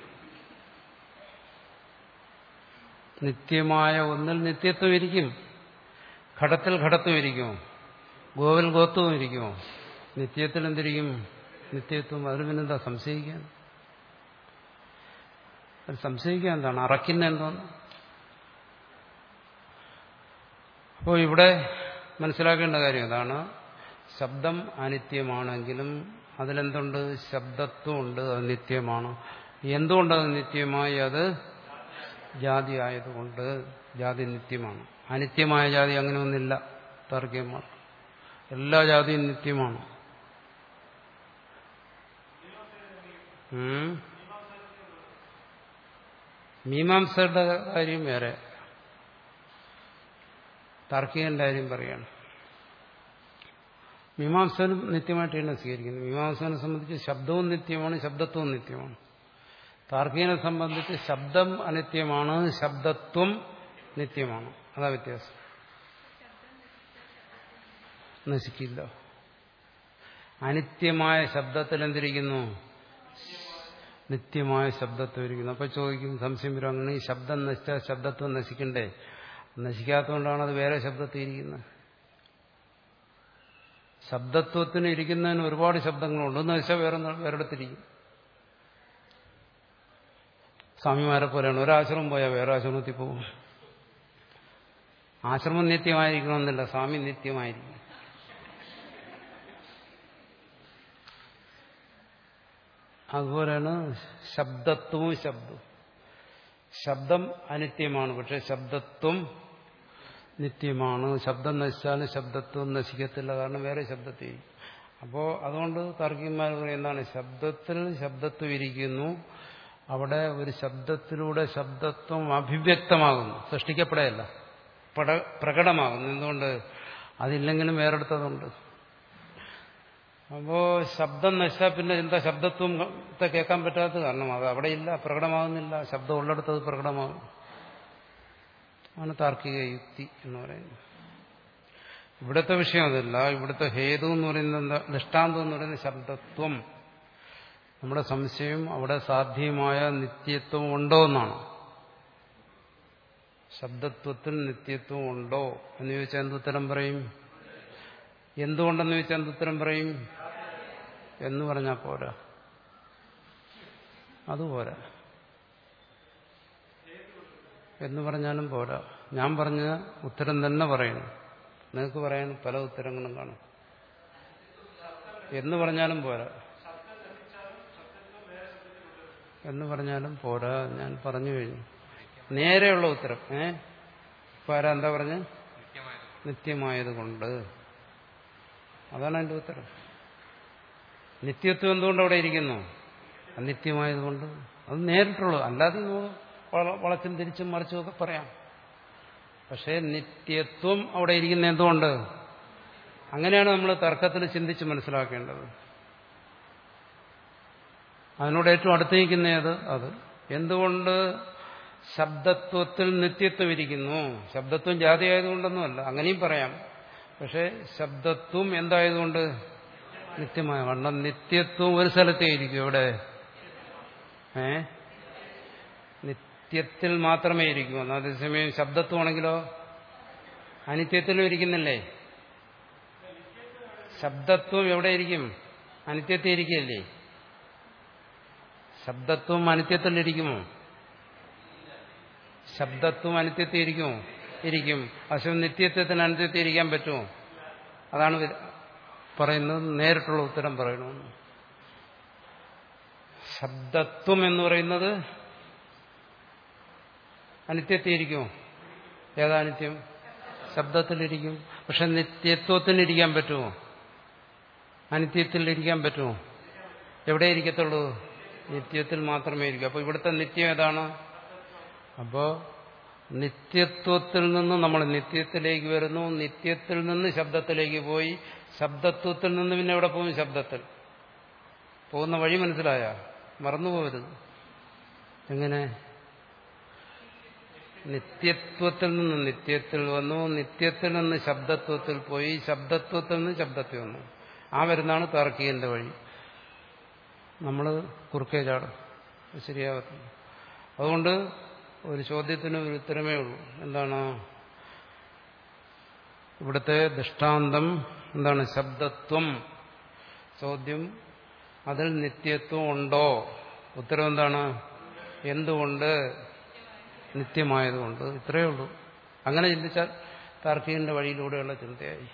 നിത്യമായ ഒന്നിൽ നിത്യത്വം ഇരിക്കും. ഘടത്തിൽ ഘടത്വം ഇരിക്കുമോ? ഗോവിൽ ഗോത്വം ഇരിക്കുമോ? നിത്യത്തിൽ എന്തിരിക്കും? നിത്യത്വം. അതിൽ പിന്നെന്താ സംശയിക്കാൻ? അത് സംശയിക്കാൻ എന്താണ്? അറക്കുന്ന എന്തോന്ന്? അപ്പോൾ ഇവിടെ മനസ്സിലാക്കേണ്ട കാര്യം അതാണ്. ശബ്ദം അനിത്യമാണെങ്കിലും അതിലെന്തുണ്ട്? ശബ്ദത്വമുണ്ട്, അത് നിത്യമാണ്. എന്തുകൊണ്ടത് നിത്യമായി? അത് ജാതി ആയതുകൊണ്ട്. ജാതി നിത്യമാണ്. അനിത്യമായ ജാതി അങ്ങനെ ഒന്നില്ല. താർക്കികന്മാർ എല്ലാ ജാതിയും നിത്യമാണ്. മീമാംസയുടെ കാര്യം വേറെ, താർക്കികന്റെ കാര്യം പറയാണ്. മീമാംസനും നിത്യമായിട്ട് തന്നെ സ്വീകരിക്കുന്നു. മീമാംസനെ സംബന്ധിച്ച് ശബ്ദവും നിത്യമാണ്, ശബ്ദത്വവും നിത്യമാണ്. താർക്കികനെ സംബന്ധിച്ച് ശബ്ദം അനിത്യമാണ്, ശബ്ദത്വം നിത്യമാണ്. അതാ വ്യത്യാസം. നശിക്കില്ല. അനിത്യമായ ശബ്ദത്തിൽ എന്തിരിക്കുന്നു? നിത്യമായ ശബ്ദത്വം ഇരിക്കുന്നു. അപ്പൊ ചോദിക്കും, സംശയം വരും, അങ്ങനെ ഈ ശബ്ദം നശിച്ചാൽ ശബ്ദത്വം നശിക്കണ്ടേ? നശിക്കാത്തതുകൊണ്ടാണ് അത് വേറെ ശബ്ദത്തിൽ ഇരിക്കുന്നത്. ശബ്ദത്വത്തിന് ഇരിക്കുന്നതിന് ഒരുപാട് ശബ്ദങ്ങളുണ്ട്. ഒന്ന് നശിച്ചാൽ വേറെ വേറെടുത്തിരിക്കും. സ്വാമിമാരെ പോലെയാണ്. ഒരാശ്രമം പോയാൽ വേറെ ആശ്രമത്തിൽ പോകും. ആശ്രമം നിത്യമായിരിക്കണമെന്നില്ല, സ്വാമി നിത്യമായിരിക്കും. അതുപോലെയാണ് ശബ്ദത്വവും ശബ്ദവും. ശബ്ദം അനിത്യമാണ്, പക്ഷെ ശബ്ദത്വം നിത്യമാണ്. ശബ്ദം നശിച്ചാലും ശബ്ദത്വം നശിക്കത്തില്ല, കാരണം വേറെ ശബ്ദത്തിൽ. അപ്പോൾ അതുകൊണ്ട് താർക്കികന്മാർ പറയും എന്താണ്? ശബ്ദത്തിൽ ശബ്ദത്വം ഇരിക്കുന്നു, അവിടെ ഒരു ശബ്ദത്തിലൂടെ ശബ്ദത്വം അഭിവ്യക്തമാകുന്നു, സൃഷ്ടിക്കപ്പെടുകയല്ല, പ്രകടമാകുന്നു. എന്തുകൊണ്ട്? അതില്ലെങ്കിലും വേറെടുത്തതുണ്ട്. അപ്പോ ശബ്ദം നശിച്ചാൽ പിന്നെ എന്താ ശബ്ദത്വം കേൾക്കാൻ പറ്റാത്തത്? കാരണം അത് അവിടെ ഇല്ല, പ്രകടമാകുന്നില്ല. ശബ്ദം ഉള്ളിടത്തത് പ്രകടമാകും. ആണ് താർക്കിക യുക്തി എന്ന് പറയുന്നത്. ഇവിടുത്തെ വിഷയം അതല്ല. ഇവിടുത്തെ ഹേതു എന്ന് പറയുന്നത് എന്താ? ദൃഷ്ടാന്തം എന്ന് പറയുന്നത് ശബ്ദത്വം. നമ്മുടെ സംശയം അവിടെ സാധ്യമായ നിത്യത്വം ഉണ്ടോ എന്നാണ്. ശബ്ദത്വത്തിൽ നിത്യത്വം ഉണ്ടോ എന്ന് ചോദിച്ചാൽ എന്തുത്തരം പറയും? എന്തുകൊണ്ടെന്ന് ചോദിച്ചാൽ എന്തുത്തരം പറയും? എന്ന് പറഞ്ഞാൽ പോരാ, അതുപോരാ. എന്ന് പറഞ്ഞാലും പോരാ. ഞാൻ പറഞ്ഞ ഉത്തരം തന്നെ പറയണം. നിങ്ങൾക്ക് പറയാൻ പല ഉത്തരങ്ങളും കാണും. എന്ന് പറഞ്ഞാലും പോരാ, എന്ന് പറഞ്ഞാലും പോരാ. ഞാൻ പറഞ്ഞു കഴിഞ്ഞു. നേരെയുള്ള ഉത്തരം. ഏ ഇപ്പൊ ആരാ എന്താ പറഞ്ഞ്? നിത്യമായത് കൊണ്ട്. അതാണ് അതിന്റെ ഉത്തരം. നിത്യത്വം എന്തുകൊണ്ട് അവിടെ ഇരിക്കുന്നു? അനിത്യമായതുകൊണ്ട്. അത് നേരിട്ടുള്ളൂ. അല്ലാതെ വളച്ചും തിരിച്ചും മറിച്ചും ഒക്കെ പറയാം. പക്ഷേ നിത്യത്വം അവിടെ ഇരിക്കുന്ന എന്തുകൊണ്ട്? അങ്ങനെയാണ് നമ്മൾ തർക്കത്തിൽ ചിന്തിച്ച് മനസ്സിലാക്കേണ്ടത്. അതിനോട് ഏറ്റവും അടുത്ത് നിൽക്കുന്നേത് അത്. എന്തുകൊണ്ട് ശബ്ദത്വത്തിൽ നിത്യത്വം ഇരിക്കുന്നു? ശബ്ദത്വം ജാതി ആയതുകൊണ്ടൊന്നുമല്ല, അങ്ങനെയും പറയാം. പക്ഷെ ശബ്ദത്വം എന്തായതുകൊണ്ട്? നിത്യമായ. കാരണം നിത്യത്വം ഒരു സ്ഥലത്തേ ഇരിക്കും. ഇവിടെ ഏ നിത്യത്തിൽ മാത്രമേ ഇരിക്കൂ. അതേസമയം ശബ്ദത്വമാണെങ്കിലോ അനിത്യത്തിലും ഇരിക്കുന്നില്ലേ? ശബ്ദത്വം എവിടെ ഇരിക്കും? അനിത്യത്തിൽ ഇരിക്കുകയല്ലേ? ശബ്ദത്വം അനിത്യത്തിലിരിക്കുമോ? ശബ്ദത്വം അനിത്യത്തിൽ ഇരിക്കുമോ? ഇരിക്കും. പക്ഷെ നിത്യത്വത്തിന് അനിത്യത്തിൽ ഇരിക്കാൻ പറ്റുമോ? അതാണ് പറയുന്നത്. നേരിട്ടുള്ള ഉത്തരം പറയണമെന്ന്. ശബ്ദത്വം എന്ന് പറയുന്നത് അനിത്യത്തിൽ ഇരിക്കുമോ? ഏതാനിത്യം? ശബ്ദത്തിലിരിക്കും. പക്ഷെ നിത്യത്വത്തിനിരിക്കാൻ പറ്റുമോ? അനിത്യത്തിൽ ഇരിക്കാൻ പറ്റുമോ? എവിടെ ഇരിക്കത്തുള്ളൂ? നിത്യത്തിൽ മാത്രമേ ഇരിക്കൂ. അപ്പോൾ ഇവിടുത്തെ നിത്യം ഏതാണ്? അപ്പോൾ നിത്യത്വത്തിൽ നിന്ന് നമ്മൾ നിത്യത്തിലേക്ക് വരുന്നു. നിത്യത്തിൽ നിന്ന് ശബ്ദത്തിലേക്ക് പോയി. ശബ്ദത്വത്തിൽ നിന്ന് പിന്നെ എവിടെ പോകും? ശബ്ദത്തിൽ. പോകുന്ന വഴി മനസ്സിലായ? മറന്നുപോകരുത്. എങ്ങനെ? നിത്യത്വത്തിൽ നിന്ന് നിത്യത്തിൽ വന്നു. നിത്യത്തിൽ നിന്ന് ശബ്ദത്വത്തിൽ പോയി. ശബ്ദത്വത്തിൽ നിന്ന് ശബ്ദത്തിൽ വന്നു. ആ വരുന്നതാണ് താർക്കികന്റെ വഴി. നമ്മൾ കുറുക്കേ ചാടും. ശരിയാകത്തില്ല. അതുകൊണ്ട് ഒരു ചോദ്യത്തിന് ഒരു ഉത്തരമേ ഉള്ളൂ. എന്താണ് ഇവിടുത്തെ ദൃഷ്ടാന്തം? എന്താണ്? ശബ്ദത്വം. ചോദ്യം അതിൽ നിത്യത്വം ഉണ്ടോ? ഉത്തരം എന്താണ്? എന്തുകൊണ്ട്? നിത്യമായതുകൊണ്ട്. ഇത്രയേ ഉള്ളൂ. അങ്ങനെ ചിന്തിച്ചാൽ താർക്കികന്റെ വഴിയിലൂടെയുള്ള ചിന്തയായി.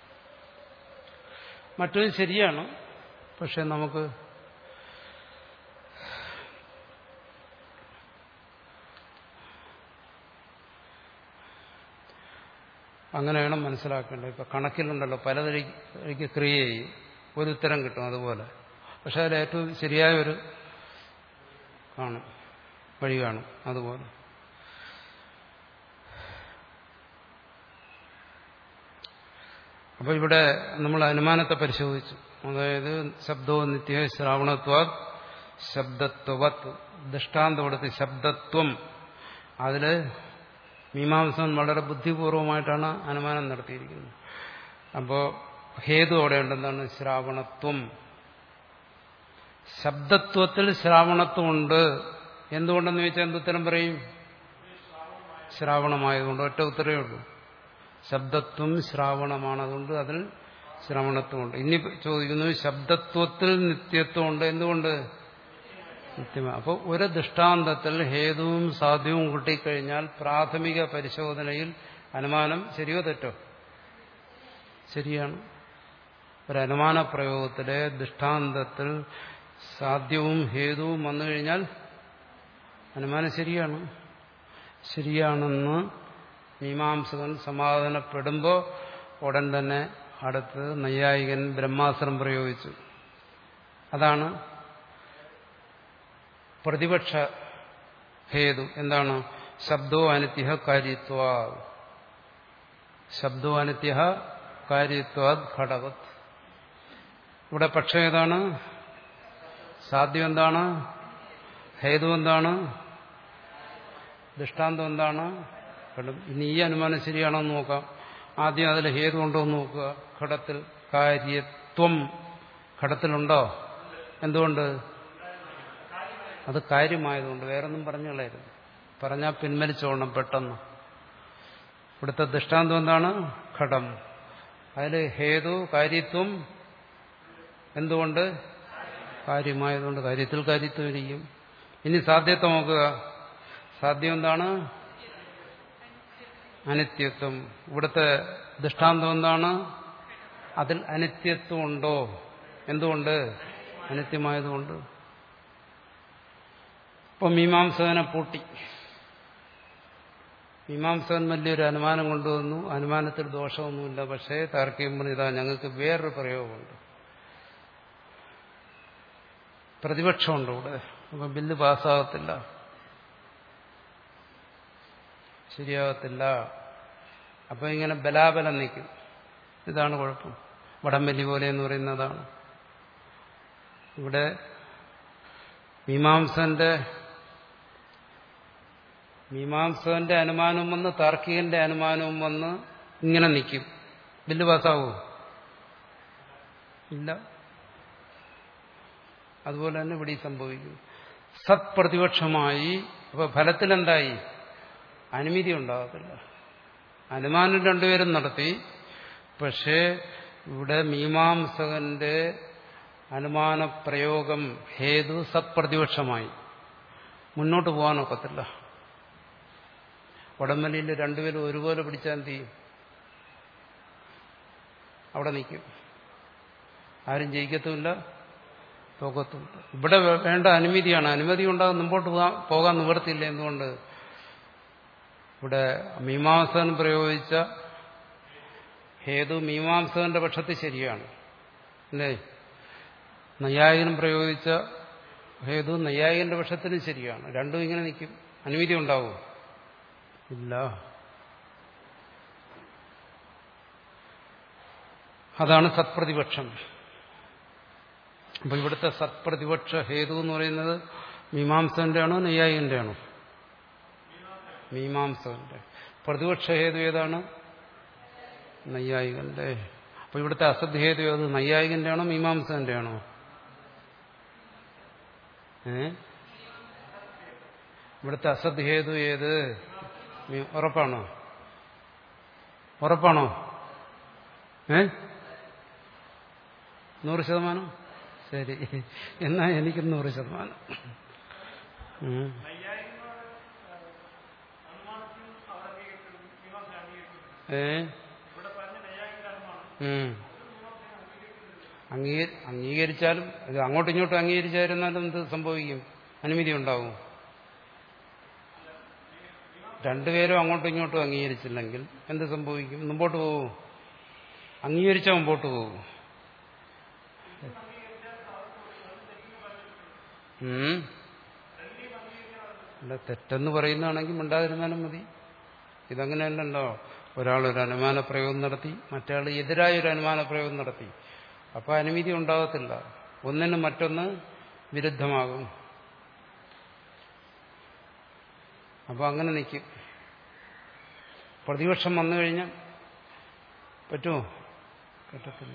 മറ്റൊരു ശരിയാണ്. പക്ഷെ നമുക്ക് അങ്ങനെ വേണം മനസ്സിലാക്കേണ്ടത്. ഇപ്പൊ കണക്കിലുണ്ടല്ലോ, പലതരയ്ക്ക് ക്രിയ ചെയ്യും, ഒരു ഉത്തരം കിട്ടും അതുപോലെ. പക്ഷെ അതിൽ ഏറ്റവും ശരിയായ ഒരു കാണും, വഴി കാണും. അതുപോലെ അപ്പൊ ഇവിടെ നമ്മൾ അനുമാനത്തെ പരിശോധിച്ചു. അതായത് ശബ്ദോ നിത്യ ശ്രാവണത്വാത് ശബ്ദത്വവത് ദൃഷ്ടാന്തം കൊടുത്ത് ശബ്ദത്വം. അതില് മീമാംസൻ വളരെ ബുദ്ധിപൂർവമായിട്ടാണ് അനുമാനം നടത്തിയിരിക്കുന്നത്. അപ്പോ ഹേതു അവിടെ ഉണ്ടെന്താണ്? ശ്രാവണത്വം. ശബ്ദത്വത്തിൽ ശ്രാവണത്വമുണ്ട്. എന്തുകൊണ്ടെന്ന് ചോദിച്ചാൽ എന്തുത്തരം പറയും? ശ്രാവണമായതുകൊണ്ട്. ഒറ്റ ഉത്തരവേ ഉള്ളൂ. ശബ്ദത്വം ശ്രാവണമാണ്, അതുകൊണ്ട് അതിൽ ശ്രവണത്വമുണ്ട്. ഇനി ചോദിക്കുന്നു ശബ്ദത്വത്തിൽ നിത്യത്വമുണ്ട്. എന്തുകൊണ്ട്? നിത്യമാണ്. അപ്പോൾ ഒരു ദൃഷ്ടാന്തത്തിൽ ഹേതുവും സാധ്യവും കൂട്ടിക്കഴിഞ്ഞാൽ പ്രാഥമിക പരിശോധനയിൽ അനുമാനം ശരിയോ തെറ്റോ? ശരിയാണ്. ഒരു അനുമാന പ്രയോഗത്തിലെ ദൃഷ്ടാന്തത്തിൽ സാധ്യവും ഹേതുവും വന്നു കഴിഞ്ഞാൽ അനുമാനം ശരിയാണ്. ശരിയാണെന്ന് മീമാംസകൻ സമാധാനപ്പെടുമ്പോൾ ഉടൻ തന്നെ അടുത്ത് നൈയായികൻ ബ്രഹ്മാസ്ത്രം പ്രയോഗിച്ചു. അതാണ് പ്രതിപക്ഷ ഹേതു. എന്താണ്? ശബ്ദോ അനിത്യ കാര്യത്വ. ശബ്ദോ അനിത്യ കാര്യത്വാത് ഘടവത്. ഇവിടെ പക്ഷം ഏതാണ്? സാധ്യം എന്താണ്? ഹേതു എന്താണ്? ദൃഷ്ടാന്തം എന്താണ്? ഇനി ഈ അനുമാനം ശരിയാണോ എന്ന് നോക്കാം. ആദ്യം അതിൽ ഹേതു ഉണ്ടോ എന്ന് നോക്കുക. ഘടത്തിൽ കാര്യത്വം ഘടത്തിലുണ്ടോ? എന്തുകൊണ്ട്? അത് കാര്യമായതുകൊണ്ട്. വേറൊന്നും പറഞ്ഞു കളയരുത്. പറഞ്ഞാൽ പിൻവലിച്ചോണം പെട്ടെന്ന്. ഇവിടുത്തെ ദൃഷ്ടാന്തം എന്താണ്? ഘടം. അതിൽ ഹേതു കാര്യത്വം എന്തുകൊണ്ട്? കാര്യമായതുകൊണ്ട്. കാര്യത്തിൽ കാര്യത്വം ഇരിക്കും. ഇനി സാധ്യത നോക്കുക. സാധ്യം എന്താണ്? അനിത്യത്വം. ഇവിടുത്തെ ദൃഷ്ടാന്തം എന്താണ്? അതിൽ അനിത്യത്വം ഉണ്ടോ? എന്തുകൊണ്ട്? അനിത്യമായതുകൊണ്ട്. ഇപ്പൊ മീമാംസകനെ പൂട്ടി. മീമാംസകൻ വലിയൊരു അനുമാനം കൊണ്ടുവന്നു. അനുമാനത്തിൽ ദോഷമൊന്നുമില്ല. പക്ഷേ താർക്കികം ഇതാ ഞങ്ങൾക്ക് വേറൊരു പ്രയോഗമുണ്ട്, പ്രതിപക്ഷമുണ്ട് ഇവിടെ. അപ്പൊ ബില്ല് പാസ്സാകത്തില്ല, ശരിയാകത്തില്ല. അപ്പൊ ഇങ്ങനെ ബലാബലം നിൽക്കും. ഇതാണ് കുഴപ്പം. വടംവലി പോലെ എന്ന് പറയുന്നതാണ്. ഇവിടെ മീമാംസന്റെ മീമാംസകന്റെ അനുമാനവും വന്ന് താർക്കികന്റെ അനുമാനവും വന്ന് ഇങ്ങനെ നിൽക്കും. ബില്ല് പാസ്സാവോ? ഇല്ല. അതുപോലെ തന്നെ ഇവിടെ സംഭവിക്കും. സത് പ്രതിപക്ഷമായി. അപ്പൊ ഫലത്തിലെന്തായി? അനുമതി ഉണ്ടാകത്തില്ല. അനുമാനം രണ്ടുപേരും നടത്തി. പക്ഷേ ഇവിടെ മീമാംസകന്റെ അനുമാന പ്രയോഗം ഹേതു സത്പ്രതിപക്ഷമായി. മുന്നോട്ട് പോകാനൊക്കത്തില്ല. വടംവലിയിൽ രണ്ടുപേരും ഒരുപോലെ പിടിച്ചാൽ എന്ത് ചെയ്യും? അവിടെ നിൽക്കും. ആരും ജയിക്കത്തുമില്ല, പോകത്തുമില്ല. ഇവിടെ വേണ്ട അനുമതിയാണ്. അനുമതി ഉണ്ടാകാൻ മുമ്പോട്ട് പോകാൻ നിവർത്തിയില്ല. എന്തുകൊണ്ട്? ഇവിടെ മീമാംസകൻ പ്രയോഗിച്ച ഹേതു മീമാംസകന്റെ പക്ഷത്തിൽ ശരിയാണ്, അല്ലേ? നൈയായികനും പ്രയോഗിച്ച ഹേതു നൈയായികന്റെ പക്ഷത്തിനും ശരിയാണ്. രണ്ടും ഇങ്ങനെ നിൽക്കും. അനുമതി ഉണ്ടാവും? ഇല്ല. അതാണ് സത്പ്രതിപക്ഷം. അപ്പൊ ഇവിടുത്തെ സത്പ്രതിപക്ഷ ഹേതു എന്ന് പറയുന്നത് മീമാംസകന്റെ ആണോ നൈയായികന്റെ ആണോ? മീമാംസകന്റെ. പ്രതിപക്ഷ ഹേതു ഏതാണ്? നൈയായികന്റെ. അപ്പൊ ഇവിടുത്തെ അസദ്ഹേതു ഏത്? നൈയായികന്റെ ആണോ മീമാംസകന്റെ ആണോ? ഏ ഇവിടുത്തെ അസദ്ഹേതു ഏത്? ഉറപ്പാണോ? ഉറപ്പാണോ? ഏ നൂറ് ശതമാനം? ശരി, എന്നാ എനിക്ക് നൂറ് ശതമാനം. ഏ അംഗീകരിച്ചാലും ഇത് അങ്ങോട്ടും ഇങ്ങോട്ടും അംഗീകരിച്ചായിരുന്നാലും എന്ത് സംഭവിക്കും? അനുമതി ഉണ്ടാവും. രണ്ടുപേരും അങ്ങോട്ടും ഇങ്ങോട്ടും അംഗീകരിച്ചില്ലെങ്കിൽ എന്ത് സംഭവിക്കും? മുമ്പോട്ട് പോകും. അംഗീകരിച്ചാൽ മുമ്പോട്ട് പോകും. അല്ല, തെറ്റെന്ന് പറയുന്നതാണെങ്കിൽ മിണ്ടാതിരുന്നാലും മതി. ഇതങ്ങനെയല്ലല്ലോ. ഒരാളൊരു അനുമാന പ്രയോഗം നടത്തി, മറ്റയാൾ എതിരായ ഒരു അനുമാന പ്രയോഗം നടത്തി. അപ്പോൾ അനുമതി ഉണ്ടാകത്തില്ല, ഒന്നിന് മറ്റൊന്ന് വിരുദ്ധമാകും. അപ്പോൾ അങ്ങനെ നിൽക്കും. പ്രതിപക്ഷം വന്നു കഴിഞ്ഞാൽ പറ്റുമോ? പറ്റത്തില്ല.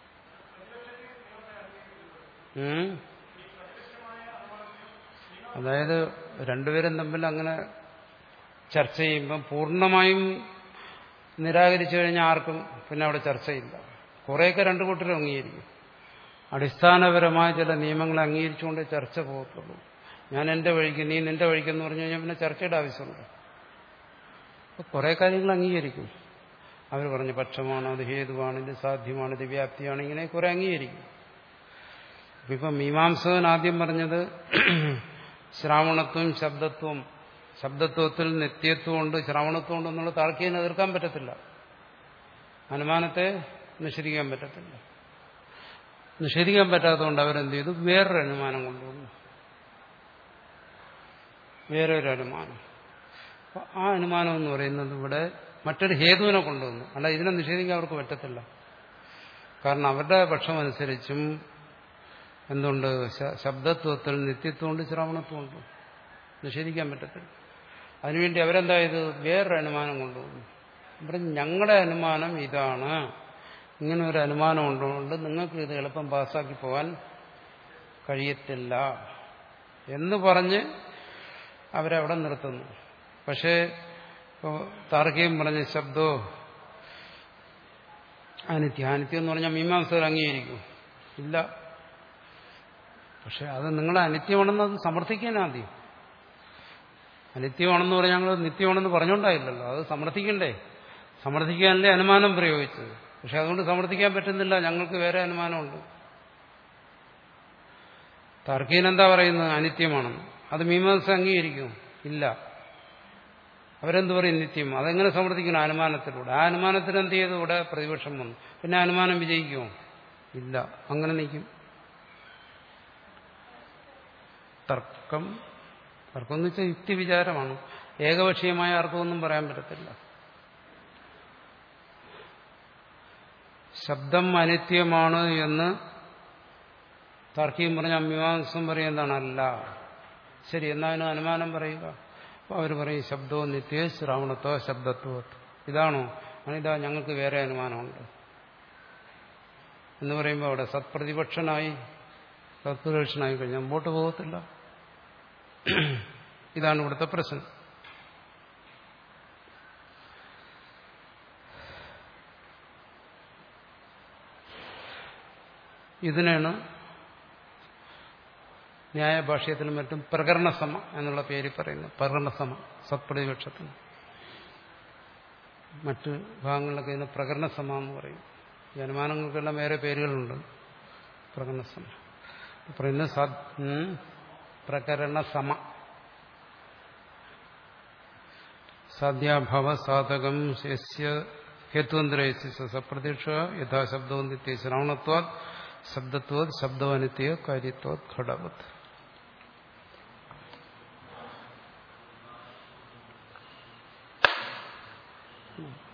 അതായത് രണ്ടുപേരും തമ്മിൽ അങ്ങനെ ചർച്ച ചെയ്യുമ്പം പൂർണ്ണമായും നിരാകരിച്ചു കഴിഞ്ഞാൽ ആർക്കും പിന്നെ അവിടെ ചർച്ചയില്ല. കുറേയൊക്കെ രണ്ടു കൂട്ടരും അംഗീകരിക്കും. അടിസ്ഥാനപരമായ ചില നിയമങ്ങളെ അംഗീകരിച്ചുകൊണ്ട് ചർച്ച പോകത്തുള്ളൂ. ഞാൻ എൻ്റെ വഴിക്ക്, നീ നിന്റെ വഴിക്കെന്ന് പറഞ്ഞു കഴിഞ്ഞാൽ പിന്നെ ചർച്ചയുടെ ആവശ്യമുണ്ട്. അപ്പോൾ കുറേ കാര്യങ്ങൾ അംഗീകരിക്കും. അവർ പറഞ്ഞ പക്ഷമാണ്, അത് ഹേതുവാണ്, ഇത് സാധ്യമാണ്, ഇത് വ്യാപ്തിയാണ്, ഇങ്ങനെ കുറെ അംഗീകരിക്കും. ഇപ്പം മീമാംസകൻ ആദ്യം പറഞ്ഞത് ശ്രാവണത്വം ശബ്ദത്വം, ശബ്ദത്വത്തിൽ നിത്യത്വമുണ്ട്, ശ്രാവണത്വമുണ്ട് എന്നുള്ള താർക്കികനെ എതിർക്കാൻ പറ്റത്തില്ല. അനുമാനത്തെ നിഷേധിക്കാൻ പറ്റത്തില്ല. നിഷേധിക്കാൻ പറ്റാത്തതുകൊണ്ട് അവരെന്ത് ചെയ്തു? വേറൊരു അനുമാനം കൊണ്ടുവന്നു. വേറൊരു അനുമാനം. ആ അനുമാനം എന്ന് പറയുന്നത് ഇവിടെ മറ്റൊരു ഹേതുവിനെ കൊണ്ടുവന്നു. അല്ല, ഇതിനെ നിഷേധിക്കാൻ അവർക്ക് പറ്റത്തില്ല. കാരണം അവരുടെ പക്ഷമനുസരിച്ചും എന്തുണ്ട്? ശബ്ദത്വത്തിൽ നിത്യത്വമുണ്ട്, ശ്രാവണത്വമുണ്ട്. നിഷേധിക്കാൻ പറ്റത്തില്ല. അതിനുവേണ്ടി അവരെന്തായത്? വേറൊരു അനുമാനം കൊണ്ടുവന്നു. ഇവിടെ ഞങ്ങളുടെ അനുമാനം ഇതാണ്, ഇങ്ങനെ ഒരു അനുമാനം ഉള്ളതുകൊണ്ട് നിങ്ങൾക്ക് ഇത് എളുപ്പം പാസ്സാക്കി പോകാൻ കഴിയത്തില്ല എന്ന് പറഞ്ഞ് അവരവിടെ നിർത്തുന്നു. പക്ഷേ താർക്കികം പറഞ്ഞ ശബ്ദോ അനിത്യം, അനിത്യം എന്ന് പറഞ്ഞാൽ മീമാംസകർ അംഗീകരിക്കും ഇല്ല. പക്ഷെ അത് നിങ്ങളെ അനിത്യമാണെന്ന് അത് സമർത്ഥിക്കാൻ ആദ്യം. അനിത്യമാണെന്ന് പറഞ്ഞാൽ ഞങ്ങൾ നിത്യമാണെന്ന് പറഞ്ഞുകൊണ്ടായില്ലല്ലോ, അത് സമർത്ഥിക്കണ്ടേ? സമർത്ഥിക്കാനല്ലേ അനുമാനം പ്രയോഗിച്ചത്. പക്ഷെ അതുകൊണ്ട് സമർത്ഥിക്കാൻ പറ്റുന്നില്ല, ഞങ്ങൾക്ക് വേറെ അനുമാനമുണ്ട്. താർക്കികൻ എന്താ പറയുന്നത്? അനിത്യമാണെന്ന്. അത് മീമാംസ അംഗീകരിക്കും ഇല്ല. അവരെന്ത് പറയും? നിത്യം. അതെങ്ങനെ സമർത്ഥിക്കണം? അനുമാനത്തിലൂടെ. ആ അനുമാനത്തിന് എന്ത് ചെയ്തു? ഇവിടെ പ്രതിപക്ഷം വന്നു. പിന്നെ അനുമാനം വിജയിക്കുമോ? ഇല്ല. അങ്ങനെ നിൽക്കും. തർക്കം തർക്കം എന്ന് വെച്ചാൽ യുക്തി വിചാരമാണ്. ഏകപക്ഷീയമായ അർത്ഥമൊന്നും പറയാൻ പറ്റത്തില്ല. ശബ്ദം അനിത്യമാണ് എന്ന് താർക്കികം പറഞ്ഞ മീമാംസം പറയും എന്താണ്? അല്ല. ശരി, എന്നാലും അനുമാനം പറയുക. അപ്പോൾ അവർ പറയും ശബ്ദോ നിത്യ ശ്രാവണത്തോ ശബ്ദത്വോ. ഇതാണോ? അനിതാ ഞങ്ങൾക്ക് വേറെ അനുമാനമുണ്ട് എന്ന് പറയുമ്പോൾ അവിടെ സത്പ്രതിപക്ഷനായി സത്പ്രതിപക്ഷനായി കഴിഞ്ഞാൽ മുമ്പോട്ട് പോകത്തില്ല. ഇതാണ് ഇവിടുത്തെ പ്രശ്നം. ഇതിനാണ് ന്യായഭാഷ്യത്തിലും മറ്റും പ്രകരണസമ എന്നുള്ള പേര് പറയുന്നത്. പ്രകരണസമ സത്പ്രതിപക്ഷത്തിന്. മറ്റ് ഭാഗങ്ങളിലൊക്കെ ഇതിന് പ്രകരണസമ എന്ന് പറയും. ഈ അനുമാനങ്ങൾക്കെല്ലാം വേറെ പേരുകളുണ്ട്. പ്രകരണസമ പറയുന്നത് പ്രകരണസമ. സാധ്യാഭാവ സാധകം ഹേത്വന്തരേശ സപ്രതീക്ഷ യഥാശബ്ദോ നിത്യ ശ്രാവണത്വാത് ശബ്ദത്വാത് ശബ്ദോ അനിത്യ കാര്യത്വാത് ഘടവത്. Mm.